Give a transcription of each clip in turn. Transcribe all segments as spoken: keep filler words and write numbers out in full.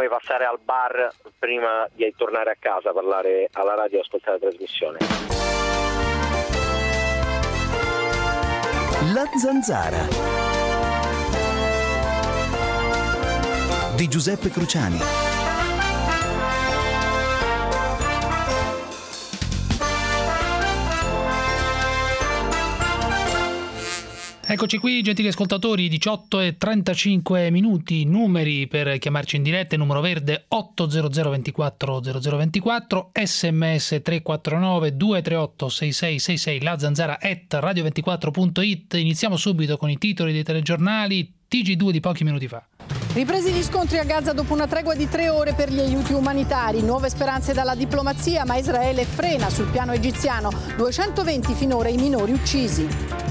di passare al bar prima di tornare a casa, parlare alla radio e ascoltare la trasmissione. La Zanzara di Giuseppe Cruciani. Eccoci qui, gentili ascoltatori, diciotto e trentacinque minuti, numeri per chiamarci in diretta, numero verde otto zero zero ventiquattro zero zero ventiquattro, sms tre quattro nove due tre otto sei sei sei sei, la zanzara at radio ventiquattro punto it. Iniziamo subito con i titoli dei telegiornali, T G due di pochi minuti fa. Ripresi gli scontri a Gaza dopo una tregua di tre ore per gli aiuti umanitari, nuove speranze dalla diplomazia, ma Israele frena sul piano egiziano, duecentoventi finora i minori uccisi.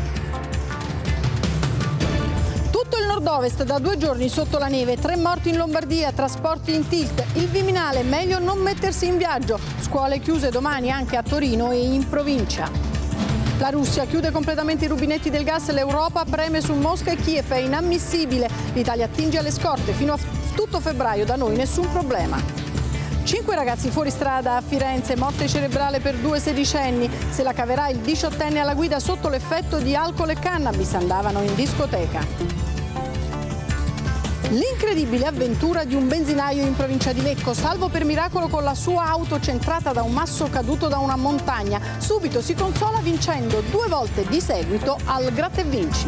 Nord-ovest da due giorni sotto la neve, tre morti in Lombardia, trasporti in tilt, il Viminale, meglio non mettersi in viaggio, scuole chiuse domani anche a Torino e in provincia. La Russia chiude completamente i rubinetti del gas, l'Europa preme su Mosca e Kiev, è inammissibile, l'Italia attinge alle scorte, fino a tutto febbraio da noi nessun problema. Cinque ragazzi fuori strada a Firenze, morte cerebrale per due sedicenni, se la caverà il diciottenne alla guida sotto l'effetto di alcol e cannabis, andavano in discoteca. L'incredibile avventura di un benzinaio in provincia di Lecco, salvo per miracolo con la sua auto centrata da un masso caduto da una montagna. Subito si consola vincendo due volte di seguito al Gratta e Vinci.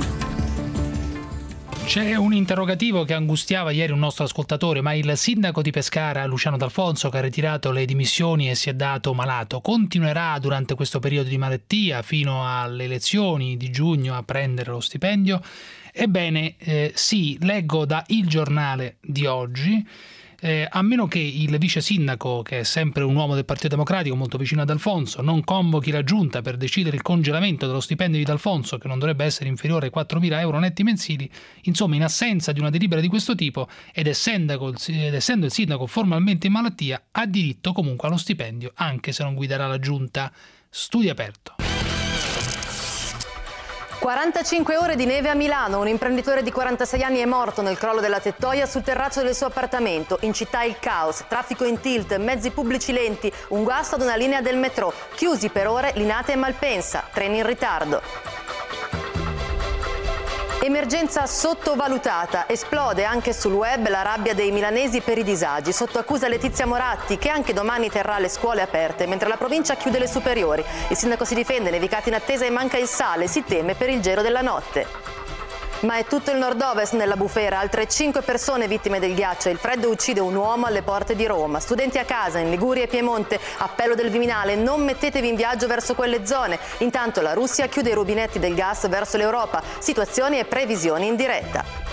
C'è un interrogativo che angustiava ieri un nostro ascoltatore, ma il sindaco di Pescara, Luciano D'Alfonso, che ha ritirato le dimissioni e si è dato malato, continuerà durante questo periodo di malattia fino alle elezioni di giugno a prendere lo stipendio? Ebbene, eh, sì, leggo da Il Giornale di oggi, eh, a meno che il vice sindaco, che è sempre un uomo del Partito Democratico molto vicino ad Alfonso, non convochi la giunta per decidere il congelamento dello stipendio di D'Alfonso, che non dovrebbe essere inferiore ai quattromila euro netti mensili, insomma, in assenza di una delibera di questo tipo, ed essendo, ed essendo il sindaco formalmente in malattia, ha diritto comunque allo stipendio, anche se non guiderà la giunta. Studio aperto. quarantacinque ore di neve a Milano. Un imprenditore di quarantasei anni è morto nel crollo della tettoia sul terrazzo del suo appartamento. In città il caos, traffico in tilt, mezzi pubblici lenti, un guasto ad una linea del metro. Chiusi per ore Linate e Malpensa, treni in ritardo. Emergenza sottovalutata. Esplode anche sul web la rabbia dei milanesi per i disagi. Sotto accusa Letizia Moratti, che anche domani terrà le scuole aperte, mentre la provincia chiude le superiori. Il sindaco si difende, nevicata in attesa e manca il sale, si teme per il gelo della notte. Ma è tutto il nord-ovest nella bufera, altre cinque persone vittime del ghiaccio. Il freddo uccide un uomo alle porte di Roma. Studenti a casa in Liguria e Piemonte, appello del Viminale, non mettetevi in viaggio verso quelle zone. Intanto la Russia chiude i rubinetti del gas verso l'Europa, situazioni e previsioni in diretta.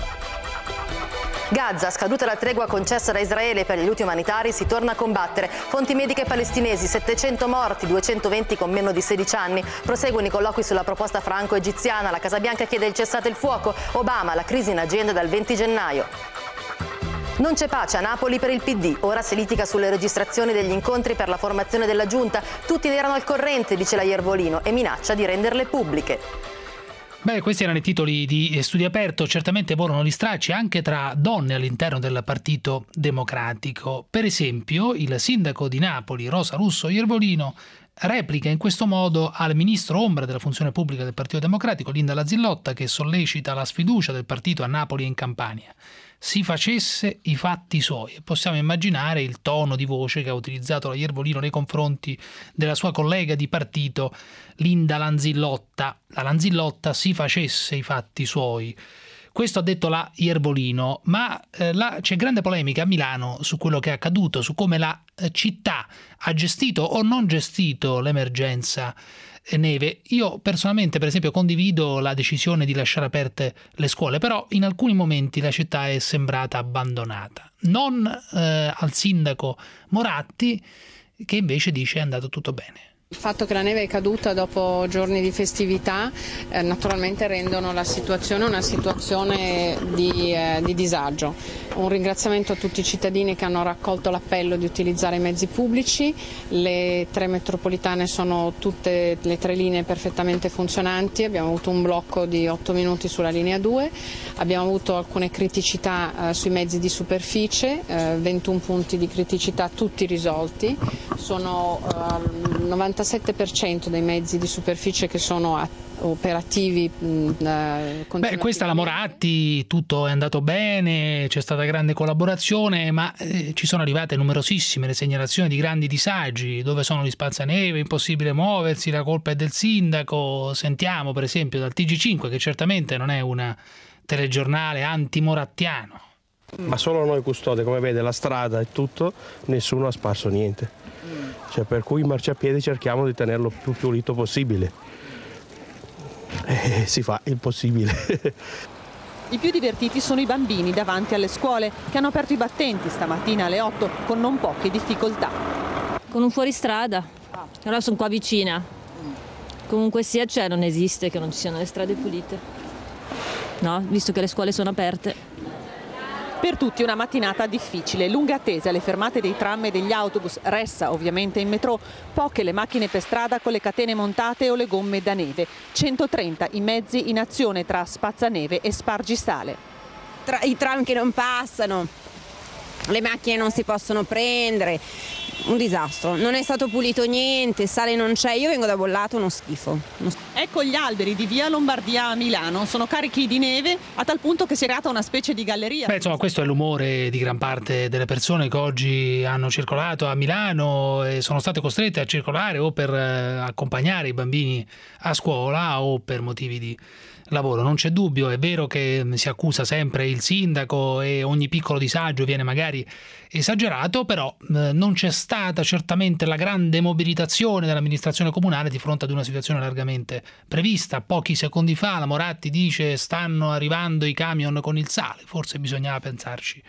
Gaza, scaduta la tregua concessa da Israele per gli aiuti umanitari, si torna a combattere. Fonti mediche palestinesi, settecento morti, duecentoventi con meno di sedici anni. Proseguono i colloqui sulla proposta franco-egiziana. La Casa Bianca chiede il cessate il fuoco. Obama, la crisi in agenda dal venti gennaio. Non c'è pace a Napoli per il P D. Ora si litiga sulle registrazioni degli incontri per la formazione della giunta. Tutti ne erano al corrente, dice la Iervolino, e minaccia di renderle pubbliche. Beh, questi erano i titoli di Studio Aperto. Certamente volano gli stracci anche tra donne all'interno del Partito Democratico. Per esempio, il sindaco di Napoli, Rosa Russo Iervolino, replica in questo modo al ministro ombra della funzione pubblica del Partito Democratico, Linda Lazzillotta, che sollecita la sfiducia del partito a Napoli e in Campania. Si facesse i fatti suoi. E possiamo immaginare il tono di voce che ha utilizzato la Iervolino nei confronti della sua collega di partito Linda Lanzillotta. La Lanzillotta si facesse i fatti suoi. Questo ha detto la Iervolino, ma eh, là c'è grande polemica a Milano su quello che è accaduto, su come la eh, città ha gestito o non gestito l'emergenza neve. Io personalmente, per esempio, condivido la decisione di lasciare aperte le scuole, però in alcuni momenti la città è sembrata abbandonata. Non eh, al sindaco Moratti, che invece dice è andato tutto bene. Il fatto che la neve è caduta dopo giorni di festività eh, naturalmente rendono la situazione una situazione di, eh, di disagio. Un ringraziamento a tutti i cittadini che hanno raccolto l'appello di utilizzare i mezzi pubblici. Le tre metropolitane sono tutte le tre linee perfettamente funzionanti, abbiamo avuto un blocco di otto minuti sulla linea due, abbiamo avuto alcune criticità eh, sui mezzi di superficie, eh, ventuno punti di criticità tutti risolti, sono eh, il novantasette per cento dei mezzi di superficie che sono a operativi. Mh, Beh, questa è la Moratti, tutto è andato bene, c'è stata grande collaborazione, ma eh, ci sono arrivate numerosissime le segnalazioni di grandi disagi. Dove sono gli spazzaneve, impossibile muoversi, la colpa è del sindaco. Sentiamo per esempio dal T G cinque, che certamente non è un telegiornale anti-morattiano. Ma solo noi custode, come vede, la strada e tutto, nessuno ha sparso niente. Cioè, per cui il marciapiede cerchiamo di tenerlo più pulito possibile. Eh, si fa il possibile. I più divertiti sono i bambini davanti alle scuole, che hanno aperto i battenti stamattina alle otto con non poche difficoltà. Con un fuoristrada, allora sono qua vicina. Comunque sia, cioè, non esiste che non ci siano le strade pulite, no? Visto che le scuole sono aperte. Per tutti una mattinata difficile, lunga attesa alle fermate dei tram e degli autobus, ressa ovviamente in metro, poche le macchine per strada con le catene montate o le gomme da neve, centotrenta i mezzi in azione tra spazzaneve e spargisale. Tra i tram che non passano, le macchine non si possono prendere, un disastro, non è stato pulito niente, sale non c'è, io vengo da Bollato, uno schifo. Uno schifo. Ecco gli alberi di via Lombardia a Milano, sono carichi di neve a tal punto che si è creata una specie di galleria. Beh, insomma, questo è l'umore di gran parte delle persone che oggi hanno circolato a Milano e sono state costrette a circolare o per accompagnare i bambini a scuola o per motivi di lavoro. Non c'è dubbio, è vero che si accusa sempre il sindaco e ogni piccolo disagio viene magari esagerato, però eh, non c'è stata certamente la grande mobilitazione dell'amministrazione comunale di fronte ad una situazione largamente prevista. Pochi secondi fa la Moratti dice stanno arrivando i camion con il sale, forse bisognava pensarci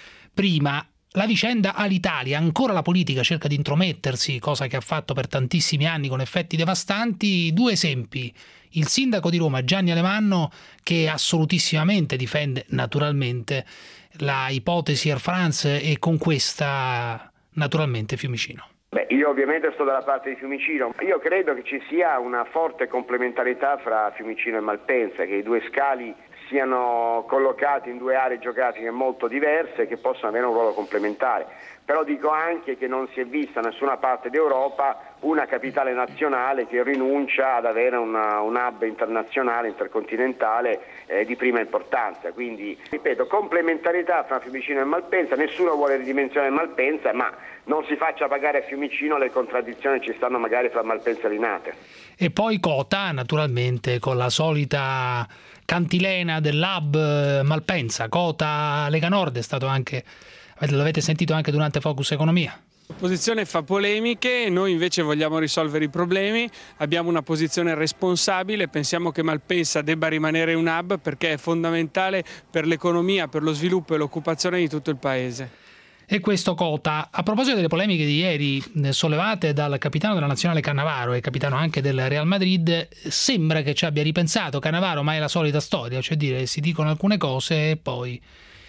prima. La vicenda Alitalia, ancora la politica cerca di intromettersi, cosa che ha fatto per tantissimi anni con effetti devastanti. Due esempi: il sindaco di Roma Gianni Alemanno, che assolutissimamente difende naturalmente la ipotesi Air France e con questa naturalmente Fiumicino. Beh, io ovviamente sto dalla parte di Fiumicino. Io credo che ci sia una forte complementarietà fra Fiumicino e Malpensa, che i due scali siano collocati in due aree geografiche molto diverse che possono avere un ruolo complementare. Però dico anche che non si è vista da nessuna parte d'Europa una capitale nazionale che rinuncia ad avere una, un hub internazionale, intercontinentale eh, di prima importanza. Quindi, ripeto, complementarietà fra Fiumicino e Malpensa, nessuno vuole ridimensionare Malpensa, ma non si faccia pagare a Fiumicino le contraddizioni che ci stanno magari fra Malpensa e Linate. E poi Cota, naturalmente, con la solita cantilena dell'hub Malpensa. Cota Lega Nord è stato anche, l'avete sentito anche durante Focus Economia. L'opposizione fa polemiche, noi invece vogliamo risolvere i problemi, abbiamo una posizione responsabile, pensiamo che Malpensa debba rimanere un hub perché è fondamentale per l'economia, per lo sviluppo e l'occupazione di tutto il paese. E questo Cota. A proposito delle polemiche di ieri sollevate dal capitano della Nazionale Cannavaro e capitano anche del Real Madrid, sembra che ci abbia ripensato Cannavaro, ma è la solita storia, cioè dire si dicono alcune cose e poi,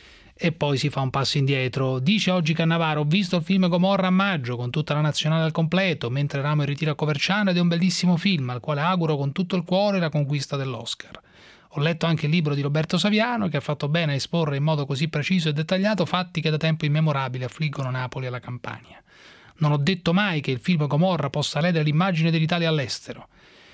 e poi si fa un passo indietro. Dice oggi Cannavaro: ho visto il film Gomorra a maggio con tutta la Nazionale al completo, mentre eravamo in ritiro a Coverciano, ed è un bellissimo film al quale auguro con tutto il cuore la conquista dell'Oscar. Ho letto anche il libro di Roberto Saviano, che ha fatto bene a esporre in modo così preciso e dettagliato fatti che da tempo immemorabili affliggono Napoli e la Campania. Non ho detto mai che il film Gomorra possa ledere l'immagine dell'Italia all'estero.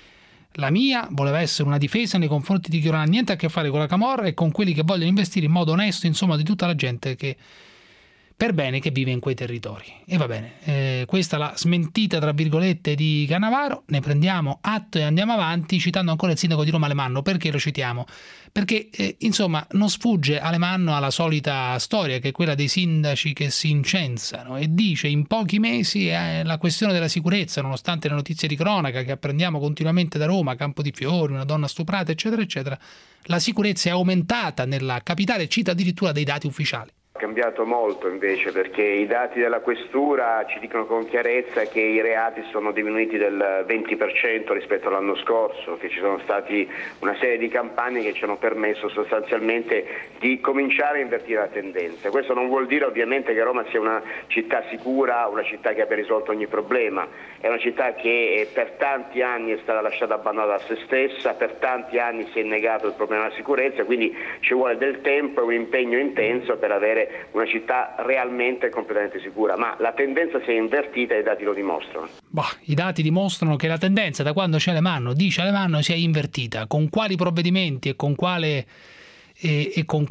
La mia voleva essere una difesa nei confronti di chi non ha niente a che fare con la camorra e con quelli che vogliono investire in modo onesto, insomma, di tutta la gente che per bene che vive in quei territori. E va bene, eh, questa è la smentita tra virgolette di Cannavaro, ne prendiamo atto e andiamo avanti citando ancora il sindaco di Roma Alemanno. Perché lo citiamo? Perché eh, insomma non sfugge Alemanno alla solita storia, che è quella dei sindaci che si incensano, e dice in pochi mesi eh, la questione della sicurezza, nonostante le notizie di cronaca che apprendiamo continuamente da Roma, Campo di Fiori, una donna stuprata eccetera eccetera, la sicurezza è aumentata nella capitale, cita addirittura dei dati ufficiali. È cambiato molto invece, perché i dati della questura ci dicono con chiarezza che i reati sono diminuiti del venti per cento rispetto all'anno scorso, che ci sono stati una serie di campagne che ci hanno permesso sostanzialmente di cominciare a invertire la tendenza. Questo non vuol dire ovviamente che Roma sia una città sicura, una città che abbia risolto ogni problema, è una città che per tanti anni è stata lasciata abbandonata a se stessa, per tanti anni si è negato il problema della sicurezza, quindi ci vuole del tempo e un impegno intenso per avere una città realmente completamente sicura, ma la tendenza si è invertita e i dati lo dimostrano. Bah, i dati dimostrano che la tendenza da quando c'è Alemanno, dice Alemanno, si è invertita. Con quali provvedimenti e con quale e, e con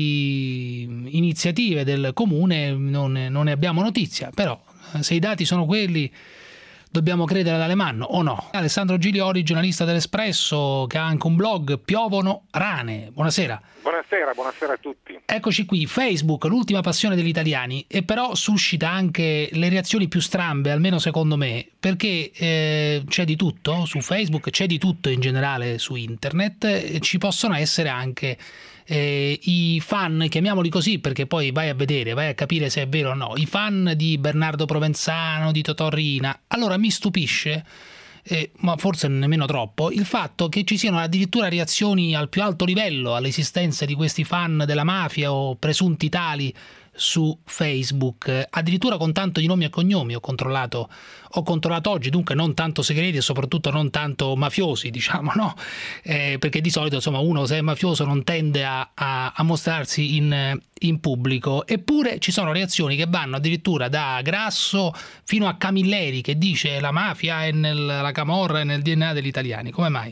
quali iniziative del comune non, non ne abbiamo notizia, però se i dati sono quelli dobbiamo credere ad Alemanno o no? Alessandro Giglioli, giornalista dell'Espresso, che ha anche un blog, Piovono rane. Buonasera. Buonasera, buonasera a tutti. Eccoci qui, Facebook, l'ultima passione degli italiani, e però suscita anche le reazioni più strambe, almeno secondo me, perché eh, c'è di tutto su Facebook, c'è di tutto in generale su internet, e ci possono essere anche eh, i fan, chiamiamoli così, perché poi vai a vedere, vai a capire se è vero o no, i fan di Bernardo Provenzano, di Totò Riina. Allora mi stupisce, Eh, ma forse nemmeno troppo, il fatto che ci siano addirittura reazioni al più alto livello all'esistenza di questi fan della mafia o presunti tali su Facebook, addirittura con tanto di nomi e cognomi. Ho controllato, ho controllato oggi, dunque non tanto segreti e soprattutto non tanto mafiosi, diciamo, no? Eh, perché di solito, insomma, uno se è mafioso non tende a, a, a mostrarsi in, in pubblico. Eppure ci sono reazioni che vanno addirittura da Grasso fino a Camilleri, che dice la mafia è nella camorra e nel D N A degli italiani. Come mai?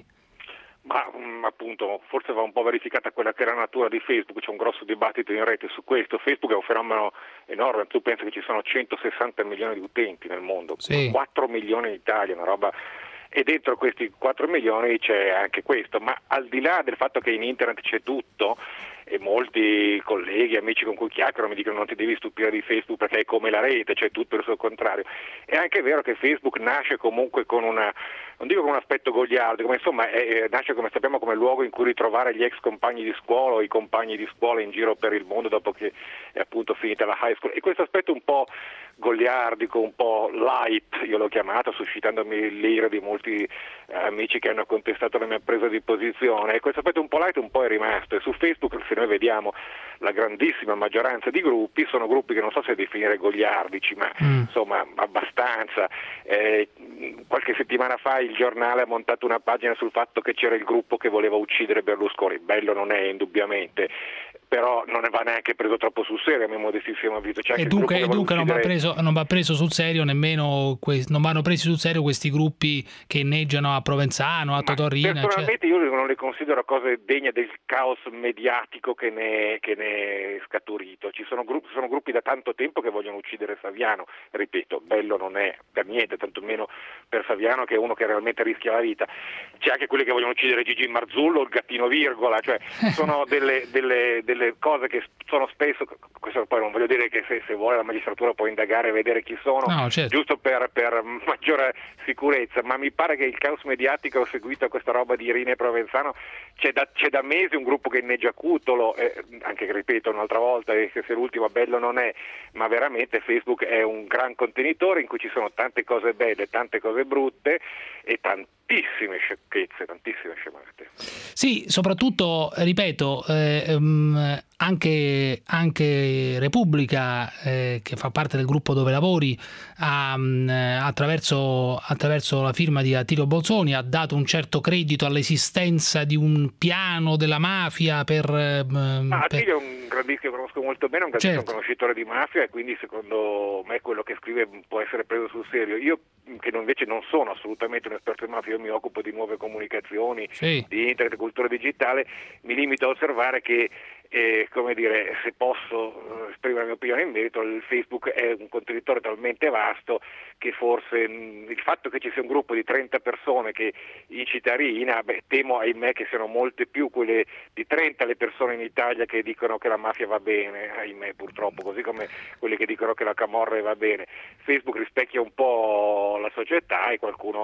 Ma mh, appunto, forse va un po' verificata quella che è la natura di Facebook, c'è un grosso dibattito in rete su questo. Facebook è un fenomeno enorme, tu pensi che ci sono centosessanta milioni di utenti nel mondo, sì. quattro milioni in Italia, una roba, e dentro questi quattro milioni c'è anche questo, ma al di là del fatto che in internet c'è tutto, e molti colleghi, amici con cui chiacchiero mi dicono non ti devi stupire di Facebook perché è come la rete, c'è tutto il suo contrario. È anche vero che Facebook nasce comunque con una, non dico con un aspetto goliardico, ma insomma è, nasce, come sappiamo, come luogo in cui ritrovare gli ex compagni di scuola o i compagni di scuola in giro per il mondo dopo che è appunto finita la high school, e questo aspetto un po' goliardico, un po' light, io l'ho chiamato, suscitandomi l'ira di molti eh, amici che hanno contestato la mia presa di posizione, e questo aspetto un po' light un po' è rimasto, e su Facebook, se noi vediamo la grandissima maggioranza di gruppi, sono gruppi che non so se definire goliardici, ma mm. insomma abbastanza. Eh, qualche settimana fa il giornale ha montato una pagina sul fatto che c'era il gruppo che voleva uccidere Berlusconi, bello non è indubbiamente, però non ne va neanche preso troppo sul serio a mio modestissimo avviso. C'è e dunque, e dunque non, va preso, non va preso sul serio nemmeno que- non vanno presi sul serio questi gruppi che inneggiano a Provenzano, a Totò Riina. Personalmente cioè... io non le considero cose degne del caos mediatico che ne, che ne è scaturito. Ci sono gruppi, sono gruppi da tanto tempo che vogliono uccidere Saviano, ripeto, bello non è per niente, tantomeno per Saviano, che è uno che realmente rischia la vita. C'è anche quelli che vogliono uccidere Gigi Marzullo, il gattino virgola, cioè sono delle, delle, delle cose che sono spesso, questo poi non voglio dire che se, se vuole la magistratura può indagare e vedere chi sono, no, certo. giusto per, per maggiore sicurezza, ma mi pare che il caos mediatico seguito a questa roba di Riina e Provenzano, c'è da, c'è da mesi un gruppo che inneggia Cutolo, eh, anche ripeto un'altra volta, eh, se l'ultimo bello non è, ma veramente Facebook è un gran contenitore in cui ci sono tante cose belle, tante cose brutte e tantissime sciocchezze, tantissime scemate. Sì, soprattutto, ripeto, eh, um, anche, anche Repubblica, eh, che fa parte del gruppo dove lavori, ha, um, attraverso, attraverso la firma di Attilio Bolzoni, ha dato un certo credito all'esistenza di un piano della mafia per... Um, ah, per... Attilio è un grandissimo, lo conosco molto bene, è un grandissimo certo. conoscitore di mafia, e quindi secondo me quello che scrive può essere preso sul serio. Io, che non, invece non sono assolutamente un esperto di mafia, io mi occupo di nuove comunicazioni, sì. di internet, cultura digitale, mi limito a osservare che E, come dire, se posso esprimere la mia opinione in merito, il Facebook è un contenitore talmente vasto che forse mh, il fatto che ci sia un gruppo di trenta persone che incita Riina, beh, temo ahimè che siano molte più quelle di trenta le persone in Italia che dicono che la mafia va bene, ahimè purtroppo, così come quelli che dicono che la camorra va bene. Facebook rispecchia un po' la società, e qualcuno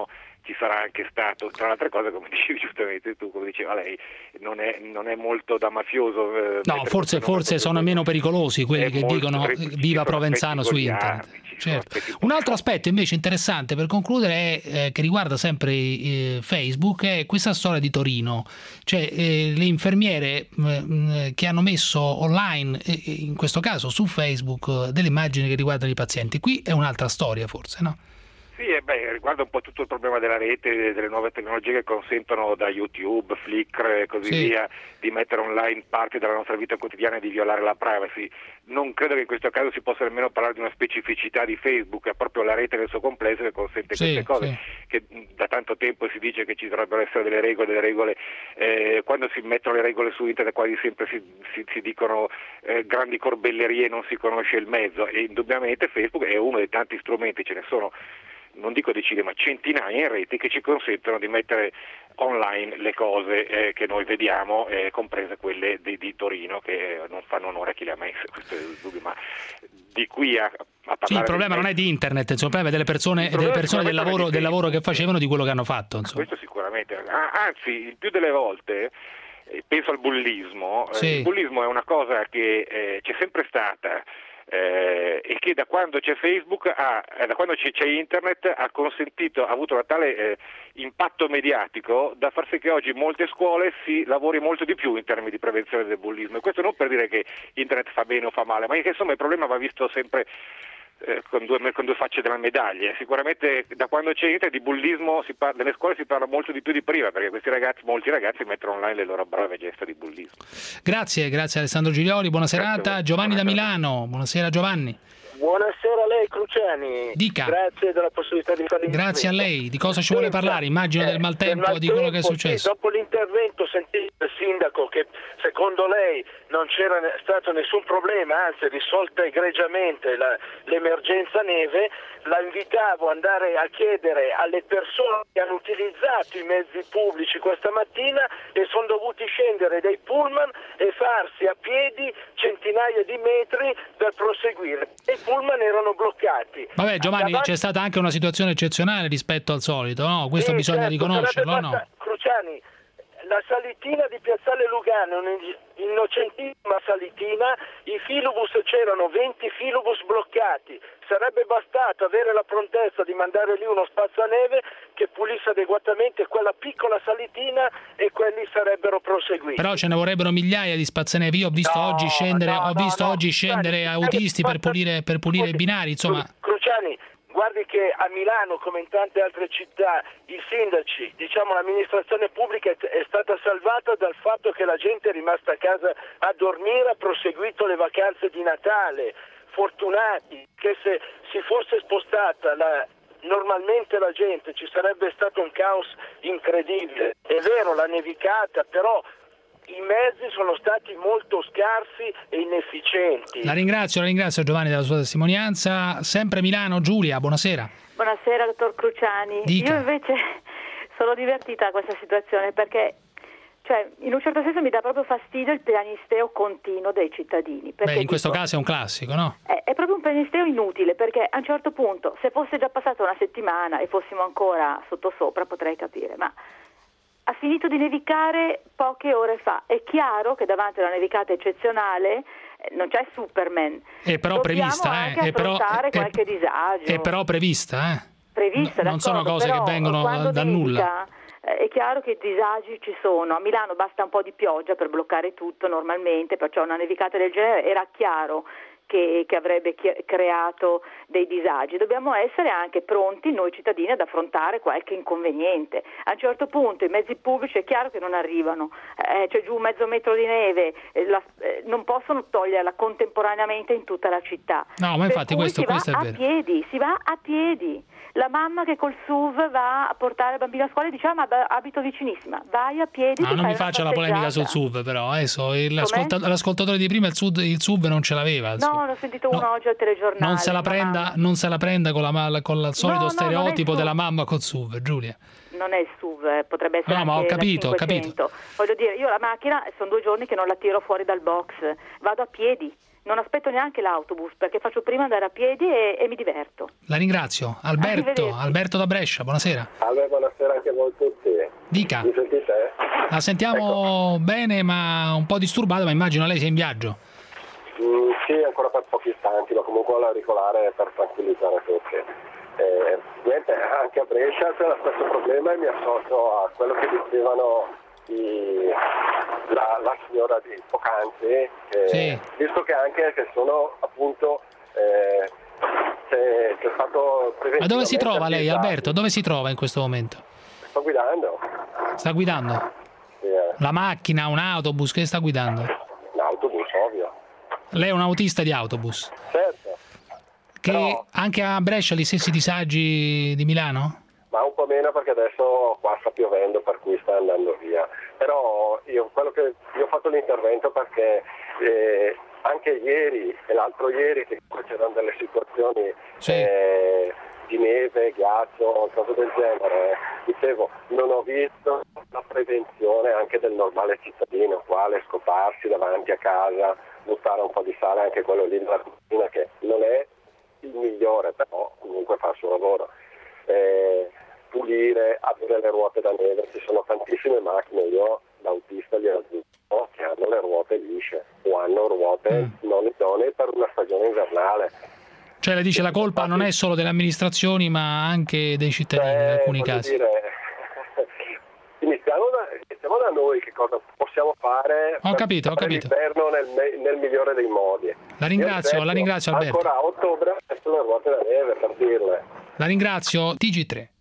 ci sarà anche stato. Tra le altre cose, come dicevi giustamente tu, come diceva lei, non è, non è molto da mafioso. Eh, no, forse, forse sono meno pericolosi quelli che dicono viva Provenzano su internet. Certo. Un altro aspetto invece interessante per concludere è, eh, che riguarda sempre eh, Facebook, è questa storia di Torino, cioè eh, le infermiere eh, che hanno messo online, eh, in questo caso su Facebook, eh, delle immagini che riguardano i pazienti. Qui è un'altra storia forse, no? Sì, e beh, riguarda un po' tutto il problema della rete, delle nuove tecnologie che consentono da YouTube, Flickr e così sì. via di mettere online parti della nostra vita quotidiana e di violare la privacy. Non credo che in questo caso si possa nemmeno parlare di una specificità di Facebook, è proprio la rete nel suo complesso che consente sì, queste cose, sì. che da tanto tempo si dice che ci dovrebbero essere delle regole, delle regole eh, quando si mettono le regole su internet quasi sempre si, si, si dicono eh, grandi corbellerie e non si conosce il mezzo, e indubbiamente Facebook è uno dei tanti strumenti, ce ne sono non dico decine ma centinaia in rete che ci consentono di mettere online le cose eh, che noi vediamo, eh, comprese quelle di, di Torino, che non fanno onore a chi le ha messe, questo è il dubbio, ma di qui a, a parlare. Sì, il problema non è di internet, insomma, il problema è delle persone, delle persone del lavoro, del lavoro che facevano, di quello che hanno fatto. Insomma. Questo sicuramente, anzi il più delle volte penso al bullismo. Sì. Il bullismo è una cosa che eh, c'è sempre stata. Eh, e che da quando c'è Facebook, ha, eh, da quando c'è, c'è internet ha consentito, ha avuto un tale eh, impatto mediatico da far sì che oggi in molte scuole si lavori molto di più in termini di prevenzione del bullismo, e questo non per dire che internet fa bene o fa male, ma che insomma il problema va visto sempre eh, con, due, con due facce della medaglia. Sicuramente da quando c'è internet di bullismo si parla, nelle scuole si parla molto di più di prima, perché questi ragazzi, molti ragazzi mettono online le loro brave gesta di bullismo. Grazie, grazie Alessandro Giglioli, buona serata. Giovanni da Milano, buonasera Giovanni. Buonasera a lei Cruciani. Dica. Grazie della possibilità di fare Grazie a lei. Di cosa ci vuole parlare? Immagino eh, del maltempo, del maltempo, di quello che è successo. Sì, dopo l'intervento sentito del sindaco che secondo lei non c'era stato nessun problema, anzi risolta egregiamente la, l'emergenza neve, la invitavo ad andare a chiedere alle persone che hanno utilizzato i mezzi pubblici questa mattina e sono dovuti scendere dai pullman e farsi a piedi centinaia di metri per proseguire. I pullman erano bloccati. Vabbè Giovanni, davanti... c'è stata anche una situazione eccezionale rispetto al solito, no? Questo sì, bisogna certo, riconoscerlo, no? Cruciani, la salitina di Piazzale Lugano, un'innocentissima salitina, i filobus, c'erano venti filobus bloccati, sarebbe bastato avere la prontezza di mandare lì uno spazzaneve che pulisse adeguatamente quella piccola salitina e quelli sarebbero proseguiti. Però ce ne vorrebbero migliaia di spazzaneve. Io ho visto no, oggi scendere, no, ho visto no, oggi no. scendere Dai, autisti per pulire, per pulire i binari, insomma. Cruciani, guardi che a Milano, come in tante altre città, i sindaci, diciamo l'amministrazione pubblica è stata salvata dal fatto che la gente è rimasta a casa a dormire, ha proseguito le vacanze di Natale. Fortunati che se si fosse spostata la, normalmente la gente ci sarebbe stato un caos incredibile. È vero, la nevicata, però i mezzi sono stati molto scarsi e inefficienti. La ringrazio, la ringrazio Giovanni della sua testimonianza. Sempre Milano, Giulia, buonasera. Buonasera dottor Cruciani. Dica. Io invece sono divertita da questa situazione perché cioè, in un certo senso mi dà proprio fastidio il pianisteo continuo dei cittadini. Beh, in dico, questo caso è un classico, no? È, è proprio un pianisteo inutile, perché a un certo punto, se fosse già passata una settimana e fossimo ancora sottosopra, potrei capire, ma ha finito di nevicare poche ore fa. È chiaro che davanti a una nevicata eccezionale eh, non c'è Superman. È però Dobbiamo prevista, anche eh? È però, affrontare è, qualche disagio. È però prevista, eh? Prevista, non sono cose però, che vengono da nevica, nulla. È chiaro che i disagi ci sono. A Milano basta un po' di pioggia per bloccare tutto normalmente, perciò una nevicata del genere era chiaro che, che avrebbe chi- creato dei disagi. Dobbiamo essere anche pronti noi cittadini ad affrontare qualche inconveniente. A un certo punto i mezzi pubblici è chiaro che non arrivano, eh, c'è giù mezzo metro di neve, eh, la, eh, non possono toglierla contemporaneamente in tutta la città. No, ma infatti questo, si questo va è a vero. piedi, si va a piedi. La mamma che col S U V va a portare il bambino a scuola e dice ah, ma abito vicinissima, vai a piedi. No, non mi faccia la polemica sul S U V, però adesso l'ascolta- l'ascoltatore di prima il, sud, il S U V non ce l'aveva. No, l'ho sentito no, uno oggi al telegiornale. Non se la prenda, non se la prenda con, la, con il solito no, stereotipo no, della mamma col S U V, Giulia. non è il S U V, eh, potrebbe essere no, anche ma ho la capito, ho cinquecento. Voglio dire, io la macchina sono due giorni che non la tiro fuori dal box, vado a piedi. Non aspetto neanche l'autobus perché faccio prima andare a piedi e, e mi diverto. La ringrazio. Alberto, Alberto da Brescia, buonasera. Allora, buonasera anche a voi tutti. Dica. Mi sentite? La sentiamo ecco. bene, ma un po' disturbata, ma immagino lei sia in viaggio. Mm, sì, ancora per pochi istanti, ma comunque l'auricolare per tranquillizzare tutti. Eh, niente, anche a Brescia c'è lo stesso problema e mi associo a quello che dicevano i, la, la signora di poc'anzi, eh, sì. visto che anche che sono appunto eh, c'è, c'è stato ma dove si trova lei, Alberto? Dove si trova in questo momento? Sto guidando. Sta guidando? Sì, eh. La macchina, un autobus, che sta guidando? Un autobus, ovvio. Lei è un autista di autobus? Certo. Che Però... anche a Brescia gli stessi disagi di Milano? Ma un po' meno perché adesso qua sta piovendo, per cui sta andando via. Però io quello che io ho fatto l'intervento perché eh, anche ieri e l'altro ieri che c'erano delle situazioni sì. eh, di neve, ghiaccio, cose del genere, dicevo, non ho visto la prevenzione anche del normale cittadino, quale scoparsi davanti a casa, buttare un po' di sale, anche quello lì della cucina che non è il migliore, però comunque fa il suo lavoro. Eh, pulire, avere le ruote da neve, ci sono tantissime macchine, io l'autista glielo dico, che hanno le ruote lisce o hanno ruote mm. non idonee per una stagione invernale. Cioè, le dice la colpa non è solo delle amministrazioni ma anche dei cittadini eh, in alcuni casi. Dire, iniziamo da, iniziamo da noi che cosa possiamo fare ho per, capito, ho per capito. l'inverno nel, nel migliore dei modi. La ringrazio, detto, la ringrazio Alberto. Ancora a ottobre sono le ruote da neve, per dirle. La ringrazio, T G tre.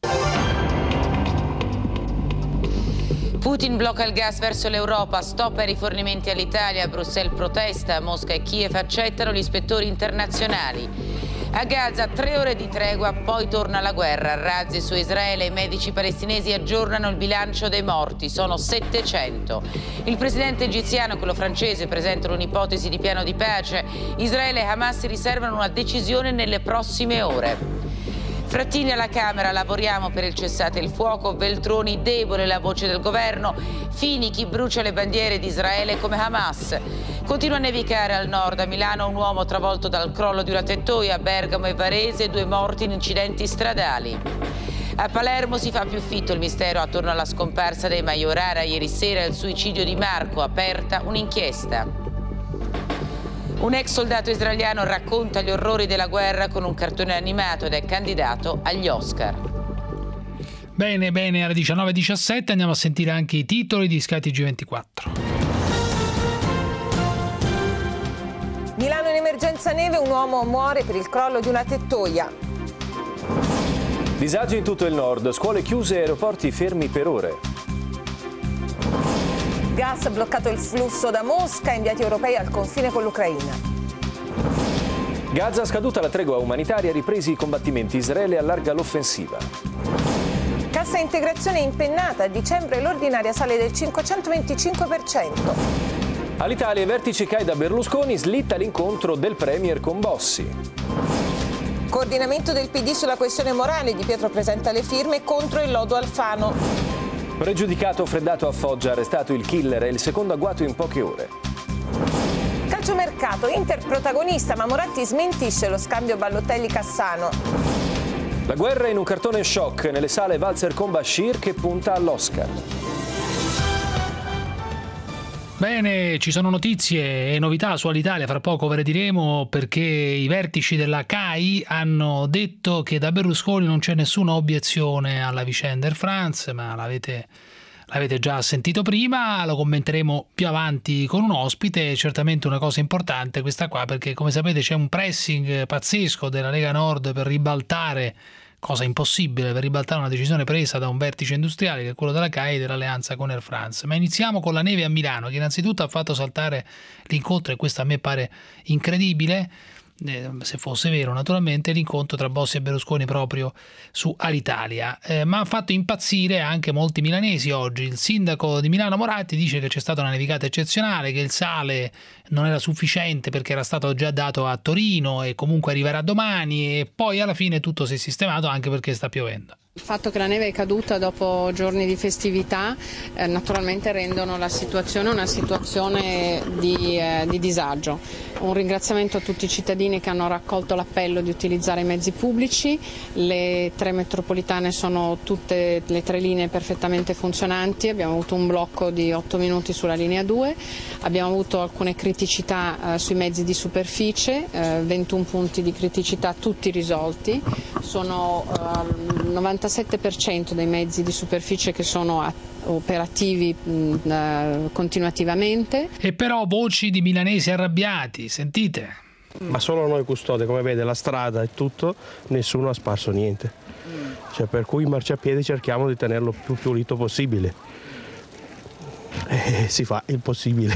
Putin blocca il gas verso l'Europa, stop ai rifornimenti all'Italia, Bruxelles protesta, Mosca e Kiev accettano gli ispettori internazionali. A Gaza tre ore di tregua, poi torna la guerra, razzi su Israele, i medici palestinesi aggiornano il bilancio dei morti, sono settecento. Il presidente egiziano e quello francese presentano un'ipotesi di piano di pace, Israele e Hamas riservano una decisione nelle prossime ore. Frattini alla Camera, lavoriamo per il cessate il fuoco, Veltroni debole la voce del governo, Fini chi brucia le bandiere di Israele come Hamas. Continua a nevicare al nord, a Milano un uomo travolto dal crollo di una tettoia, a Bergamo e Varese due morti in incidenti stradali. A Palermo si fa più fitto il mistero attorno alla scomparsa dei Majorara, ieri sera il suicidio di Marco, aperta un'inchiesta. Un ex soldato israeliano racconta gli orrori della guerra con un cartone animato ed è candidato agli Oscar. Bene, bene, alle diciannove e diciassette andiamo a sentire anche i titoli di Sky T G ventiquattro. Milano in emergenza neve, un uomo muore per il crollo di una tettoia. Disagi in tutto il nord, scuole chiuse e aeroporti fermi per ore. Gas bloccato il flusso da Mosca, inviati europei al confine con l'Ucraina. Gaza scaduta la tregua umanitaria, ripresi i combattimenti, Israele allarga l'offensiva. Cassa integrazione impennata, a dicembre l'ordinaria sale del cinquecentoventicinque per cento. All'Italia i vertici cai da Berlusconi, slitta l'incontro del Premier con Bossi. Coordinamento del P D sulla questione morale, Di Pietro presenta le firme contro il lodo Alfano. Pregiudicato freddato a Foggia, arrestato il killer, è il secondo agguato in poche ore. Calciomercato, Inter protagonista, ma Moratti smentisce lo scambio Ballotelli-Cassano. La guerra in un cartone shock, nelle sale valzer con Bashir che punta all'Oscar. Bene, ci sono notizie e novità su Alitalia, fra poco ve le diremo perché i vertici della C A I hanno detto che da Berlusconi non c'è nessuna obiezione alla vicenda Air France, ma l'avete, l'avete già sentito prima, lo commenteremo più avanti con un ospite, certamente una cosa importante questa qua perché come sapete c'è un pressing pazzesco della Lega Nord per ribaltare, cosa impossibile, per ribaltare una decisione presa da un vertice industriale che è quello della C A I e dell'alleanza con Air France. Ma iniziamo con la neve a Milano, che innanzitutto ha fatto saltare l'incontro, e questo a me pare incredibile, eh, se fosse vero naturalmente, l'incontro tra Bossi e Berlusconi proprio su Alitalia, eh, ma ha fatto impazzire anche molti milanesi oggi. Il sindaco di Milano Moratti dice che c'è stata una nevicata eccezionale, che il sale non era sufficiente perché era stato già dato a Torino e comunque arriverà domani, e poi alla fine tutto si è sistemato anche perché sta piovendo. Il fatto che la neve è caduta dopo giorni di festività eh, naturalmente rendono la situazione una situazione di, eh, di disagio. Un ringraziamento a tutti i cittadini che hanno raccolto l'appello di utilizzare i mezzi pubblici. Le tre metropolitane sono tutte le tre linee perfettamente funzionanti, abbiamo avuto un blocco di otto minuti sulla linea due, abbiamo avuto alcune criticità eh, sui mezzi di superficie, eh, ventuno punti di criticità tutti risolti, sono eh, il novantasette per cento dei mezzi di superficie che sono operativi mh, uh, continuativamente. E però voci di milanesi arrabbiati, sentite? Ma solo noi custode, come vede la strada e tutto, nessuno ha sparso niente. Cioè, per cui i marciapiedi cerchiamo di tenerlo più pulito possibile. E si fa il possibile.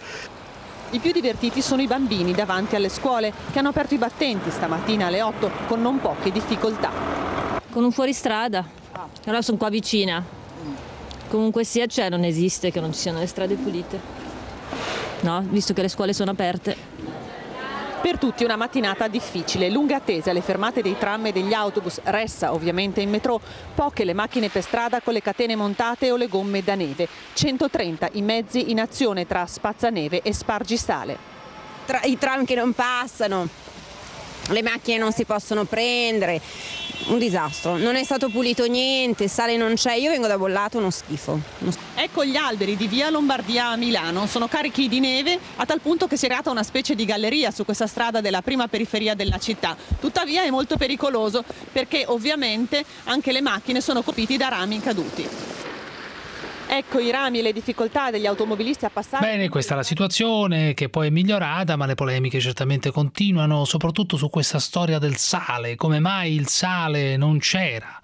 I più divertiti sono i bambini davanti alle scuole che hanno aperto i battenti stamattina alle otto con non poche difficoltà. Con un fuoristrada, allora sono qua vicina. Comunque sia, cioè non esiste che non ci siano le strade pulite, no? Visto che le scuole sono aperte. Per tutti una mattinata difficile, lunga attesa alle fermate dei tram e degli autobus, ressa ovviamente in metro, poche le macchine per strada con le catene montate o le gomme da neve, centotrenta i mezzi in azione tra spazzaneve e spargisale. Tra, I tram che non passano, le macchine non si possono prendere, un disastro, non è stato pulito niente, sale non c'è, io vengo da Bollato, uno schifo. Uno schifo. Ecco gli alberi di via Lombardia a Milano, sono carichi di neve a tal punto che si è creata una specie di galleria su questa strada della prima periferia della città, tuttavia è molto pericoloso perché ovviamente anche le macchine sono colpite da rami caduti. Ecco i rami e le difficoltà degli automobilisti a passare. Bene, questa è la situazione che poi è migliorata, ma le polemiche certamente continuano, soprattutto su questa storia del sale. Come mai il sale non c'era?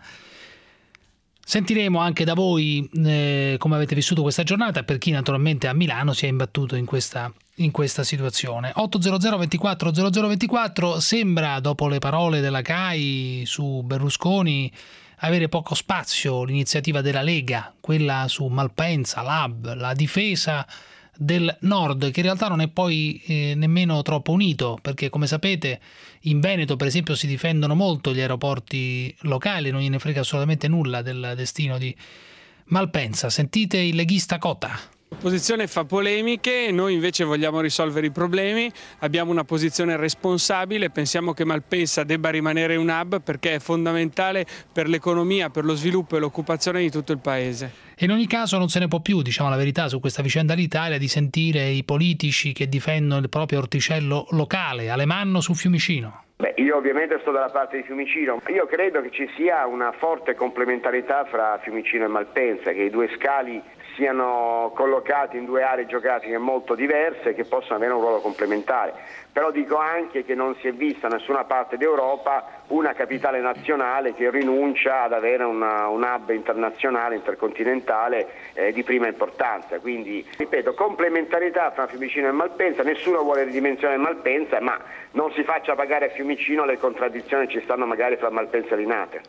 Sentiremo anche da voi eh, come avete vissuto questa giornata, per chi naturalmente a Milano si è imbattuto in questa, in questa situazione. otto zero zero ventiquattro zero zero ventiquattro sembra, dopo le parole della C A I su Berlusconi, avere poco spazio l'iniziativa della Lega, quella su Malpensa, l'hub, la difesa del nord, che in realtà non è poi eh, nemmeno troppo unito, perché come sapete in Veneto per esempio si difendono molto gli aeroporti locali, non gliene frega assolutamente nulla del destino di Malpensa. Sentite il leghista Cota. L'opposizione fa polemiche, noi invece vogliamo risolvere i problemi, abbiamo una posizione responsabile, pensiamo che Malpensa debba rimanere un hub perché è fondamentale per l'economia, per lo sviluppo e l'occupazione di tutto il paese. E in ogni caso non se ne può più, diciamo la verità, su questa vicenda all'Italia, di sentire i politici che difendono il proprio orticello locale. Alemanno su Fiumicino. Beh, io ovviamente sto dalla parte di Fiumicino. Io credo che ci sia una forte complementarità fra Fiumicino e Malpensa, che i due scali siano collocati in due aree geografiche molto diverse che possono avere un ruolo complementare. Però dico anche che non si è vista da nessuna parte d'Europa una capitale nazionale che rinuncia ad avere una, un hub internazionale, intercontinentale eh, di prima importanza. Quindi, ripeto, complementarità fra Fiumicino e Malpensa, nessuno vuole ridimensionare Malpensa, ma non si faccia pagare a Fiumicino le contraddizioni che ci stanno magari fra Malpensa e Linate.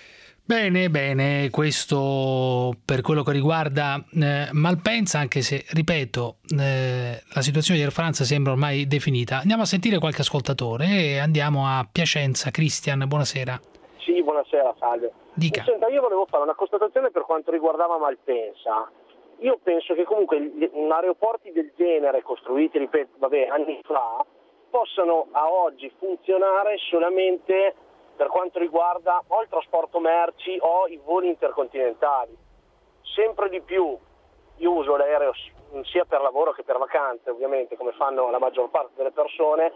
Bene, bene, questo per quello che riguarda eh, Malpensa, anche se, ripeto, eh, la situazione di Air France sembra ormai definita. Andiamo a sentire qualche ascoltatore e andiamo a Piacenza. Cristian, buonasera. Sì, buonasera, salve. Dica. Senta, io volevo fare una constatazione per quanto riguardava Malpensa. Io penso che comunque aeroporti del genere, costruiti, ripeto, vabbè, anni fa, possano a oggi funzionare solamente per quanto riguarda o il trasporto merci o i voli intercontinentali. Sempre di più io uso l'aereo sia per lavoro che per vacanze, ovviamente, come fanno la maggior parte delle persone.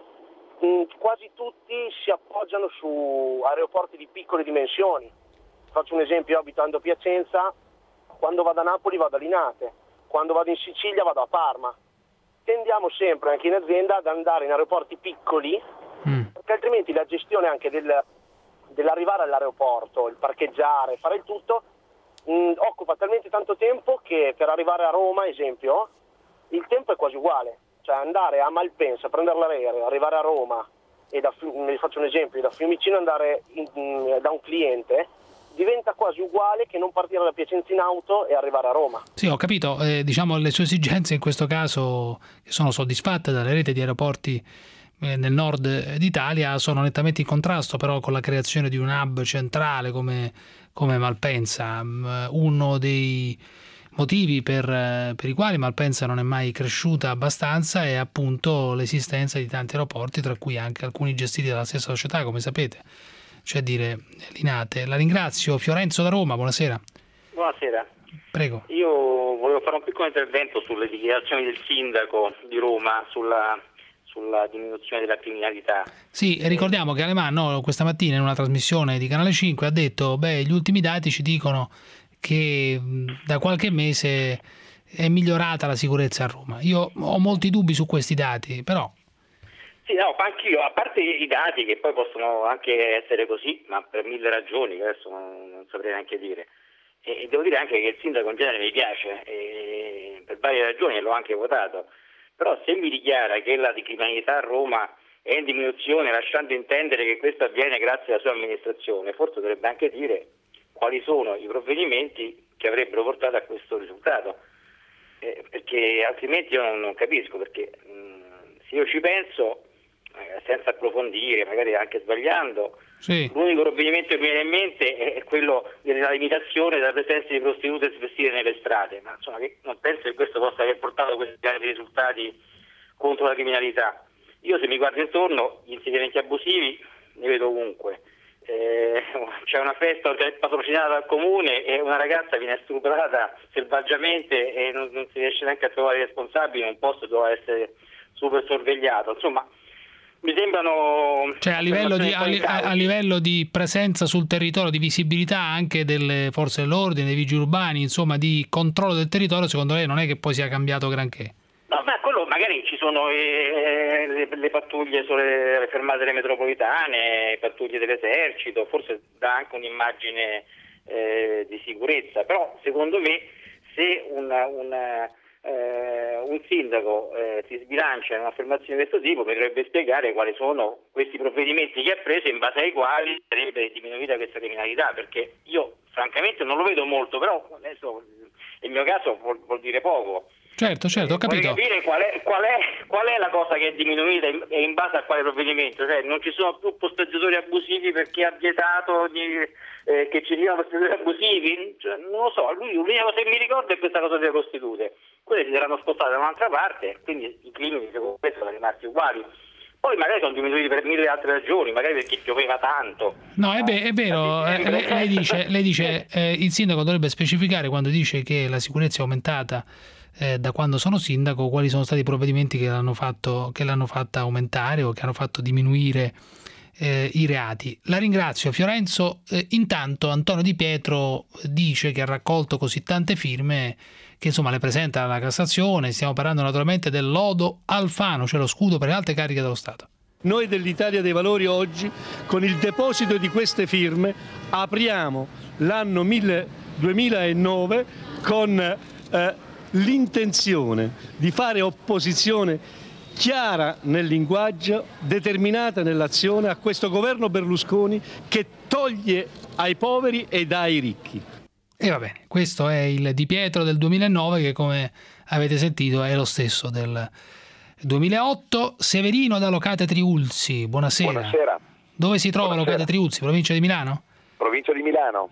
Quasi tutti si appoggiano su aeroporti di piccole dimensioni. Faccio un esempio, io abitando a Piacenza, quando vado a Napoli vado a Linate, quando vado in Sicilia vado a Parma. Tendiamo sempre, anche in azienda, ad andare in aeroporti piccoli, mm. perché altrimenti la gestione anche del, dell'arrivare all'aeroporto, il parcheggiare, fare il tutto, mh, occupa talmente tanto tempo che per arrivare a Roma, esempio, il tempo è quasi uguale. Cioè andare a Malpensa, prendere l'aereo, arrivare a Roma e da, vi faccio un esempio, da Fiumicino andare in, in, da un cliente, diventa quasi uguale che non partire da Piacenza in auto e arrivare a Roma. Sì, ho capito. Eh, diciamo le sue esigenze in questo caso, che sono soddisfatte dalle rete di aeroporti eh, nel nord d'Italia, sono nettamente in contrasto però con la creazione di un hub centrale come, come Malpensa. Uno dei motivi per, per i quali Malpensa non è mai cresciuta abbastanza è appunto l'esistenza di tanti aeroporti, tra cui anche alcuni gestiti dalla stessa società, come sapete, cioè a dire Linate. La ringrazio. Fiorenzo da Roma, buonasera. Buonasera. Prego. Io volevo fare un piccolo intervento sulle dichiarazioni del sindaco di Roma sulla, sulla diminuzione della criminalità. Sì, ricordiamo che Alemanno questa mattina in una trasmissione di Canale cinque ha detto beh, gli ultimi dati ci dicono che da qualche mese è migliorata la sicurezza a Roma. Io ho molti dubbi su questi dati, però... Sì, no, anch'io, a parte i dati che poi possono anche essere così, ma per mille ragioni che adesso non, non saprei neanche dire. E devo dire anche che il sindaco in genere mi piace, e per varie ragioni l'ho anche votato, però se mi dichiara che la criminalità a Roma è in diminuzione, lasciando intendere che questo avviene grazie alla sua amministrazione, forse dovrebbe anche dire quali sono i provvedimenti che avrebbero portato a questo risultato, eh, perché altrimenti io non, non capisco, perché mh, se io ci penso, eh, senza approfondire, magari anche sbagliando, sì. L'unico provvedimento che mi viene in mente è quello della limitazione della presenza di prostitute svestite nelle strade, ma insomma non penso che questo possa aver portato a questi grandi risultati contro la criminalità. Io se mi guardo intorno, gli insediamenti abusivi ne vedo ovunque. Eh, c'è una festa patrocinata dal comune e una ragazza viene stuprata selvaggiamente e non, non si riesce neanche a trovare i responsabili in un posto dove deve essere super sorvegliato. Insomma, mi sembrano... Cioè a livello, di, a, a livello di presenza sul territorio, di visibilità anche delle forze dell'ordine, dei vigili urbani, insomma di controllo del territorio, secondo lei non è che poi sia cambiato granché? No, ma quello magari ci sono eh, le, le pattuglie sulle le fermate delle metropolitane, pattuglie dell'esercito, forse dà anche un'immagine eh, di sicurezza, però secondo me se una, una, eh, un sindaco eh, si sbilancia in un'affermazione di questo tipo mi dovrebbe spiegare quali sono questi provvedimenti che ha preso in base ai quali sarebbe diminuita questa criminalità, perché io francamente non lo vedo molto, però adesso il mio caso vuol, vuol dire poco. Certo, certo, ho capito. Vorrei capire qual è, qual, è, qual è la cosa che è diminuita e in base a quale provvedimento. Cioè, non ci sono più posteggiatori abusivi perché ha vietato di, eh, che ci siano posteggiatori abusivi? Cioè, non lo so, lui l'unica cosa che mi ricorda è questa cosa delle prostitute. Quelle si saranno spostate da un'altra parte, quindi i crimini secondo me sono rimasti uguali. Poi magari sono diminuiti per mille altre ragioni, magari perché pioveva tanto. No, è, be- è vero, eh, lei, lei dice, lei dice eh, il sindaco dovrebbe specificare quando dice che la sicurezza è aumentata eh, da quando sono sindaco, quali sono stati i provvedimenti che l'hanno fatto, che l'hanno fatta aumentare o che hanno fatto diminuire eh, i reati. La ringrazio Fiorenzo. Eh, intanto Antonio Di Pietro dice che ha raccolto così tante firme che insomma le presenta alla Cassazione. Stiamo parlando naturalmente del lodo Alfano, cioè lo scudo per le alte cariche dello Stato. Noi dell'Italia dei Valori oggi, con il deposito di queste firme, apriamo l'anno duemilanove con eh, l'intenzione di fare opposizione chiara nel linguaggio, determinata nell'azione a questo governo Berlusconi che toglie ai poveri e dà ai ricchi. E va bene, questo è il Di Pietro del duemilanove che, come avete sentito, è lo stesso del duemilaotto. Severino da Locate Triulzi, buonasera. Buonasera. Dove si trova Buonasera. Locate Triulzi, provincia di Milano? Provincia di Milano.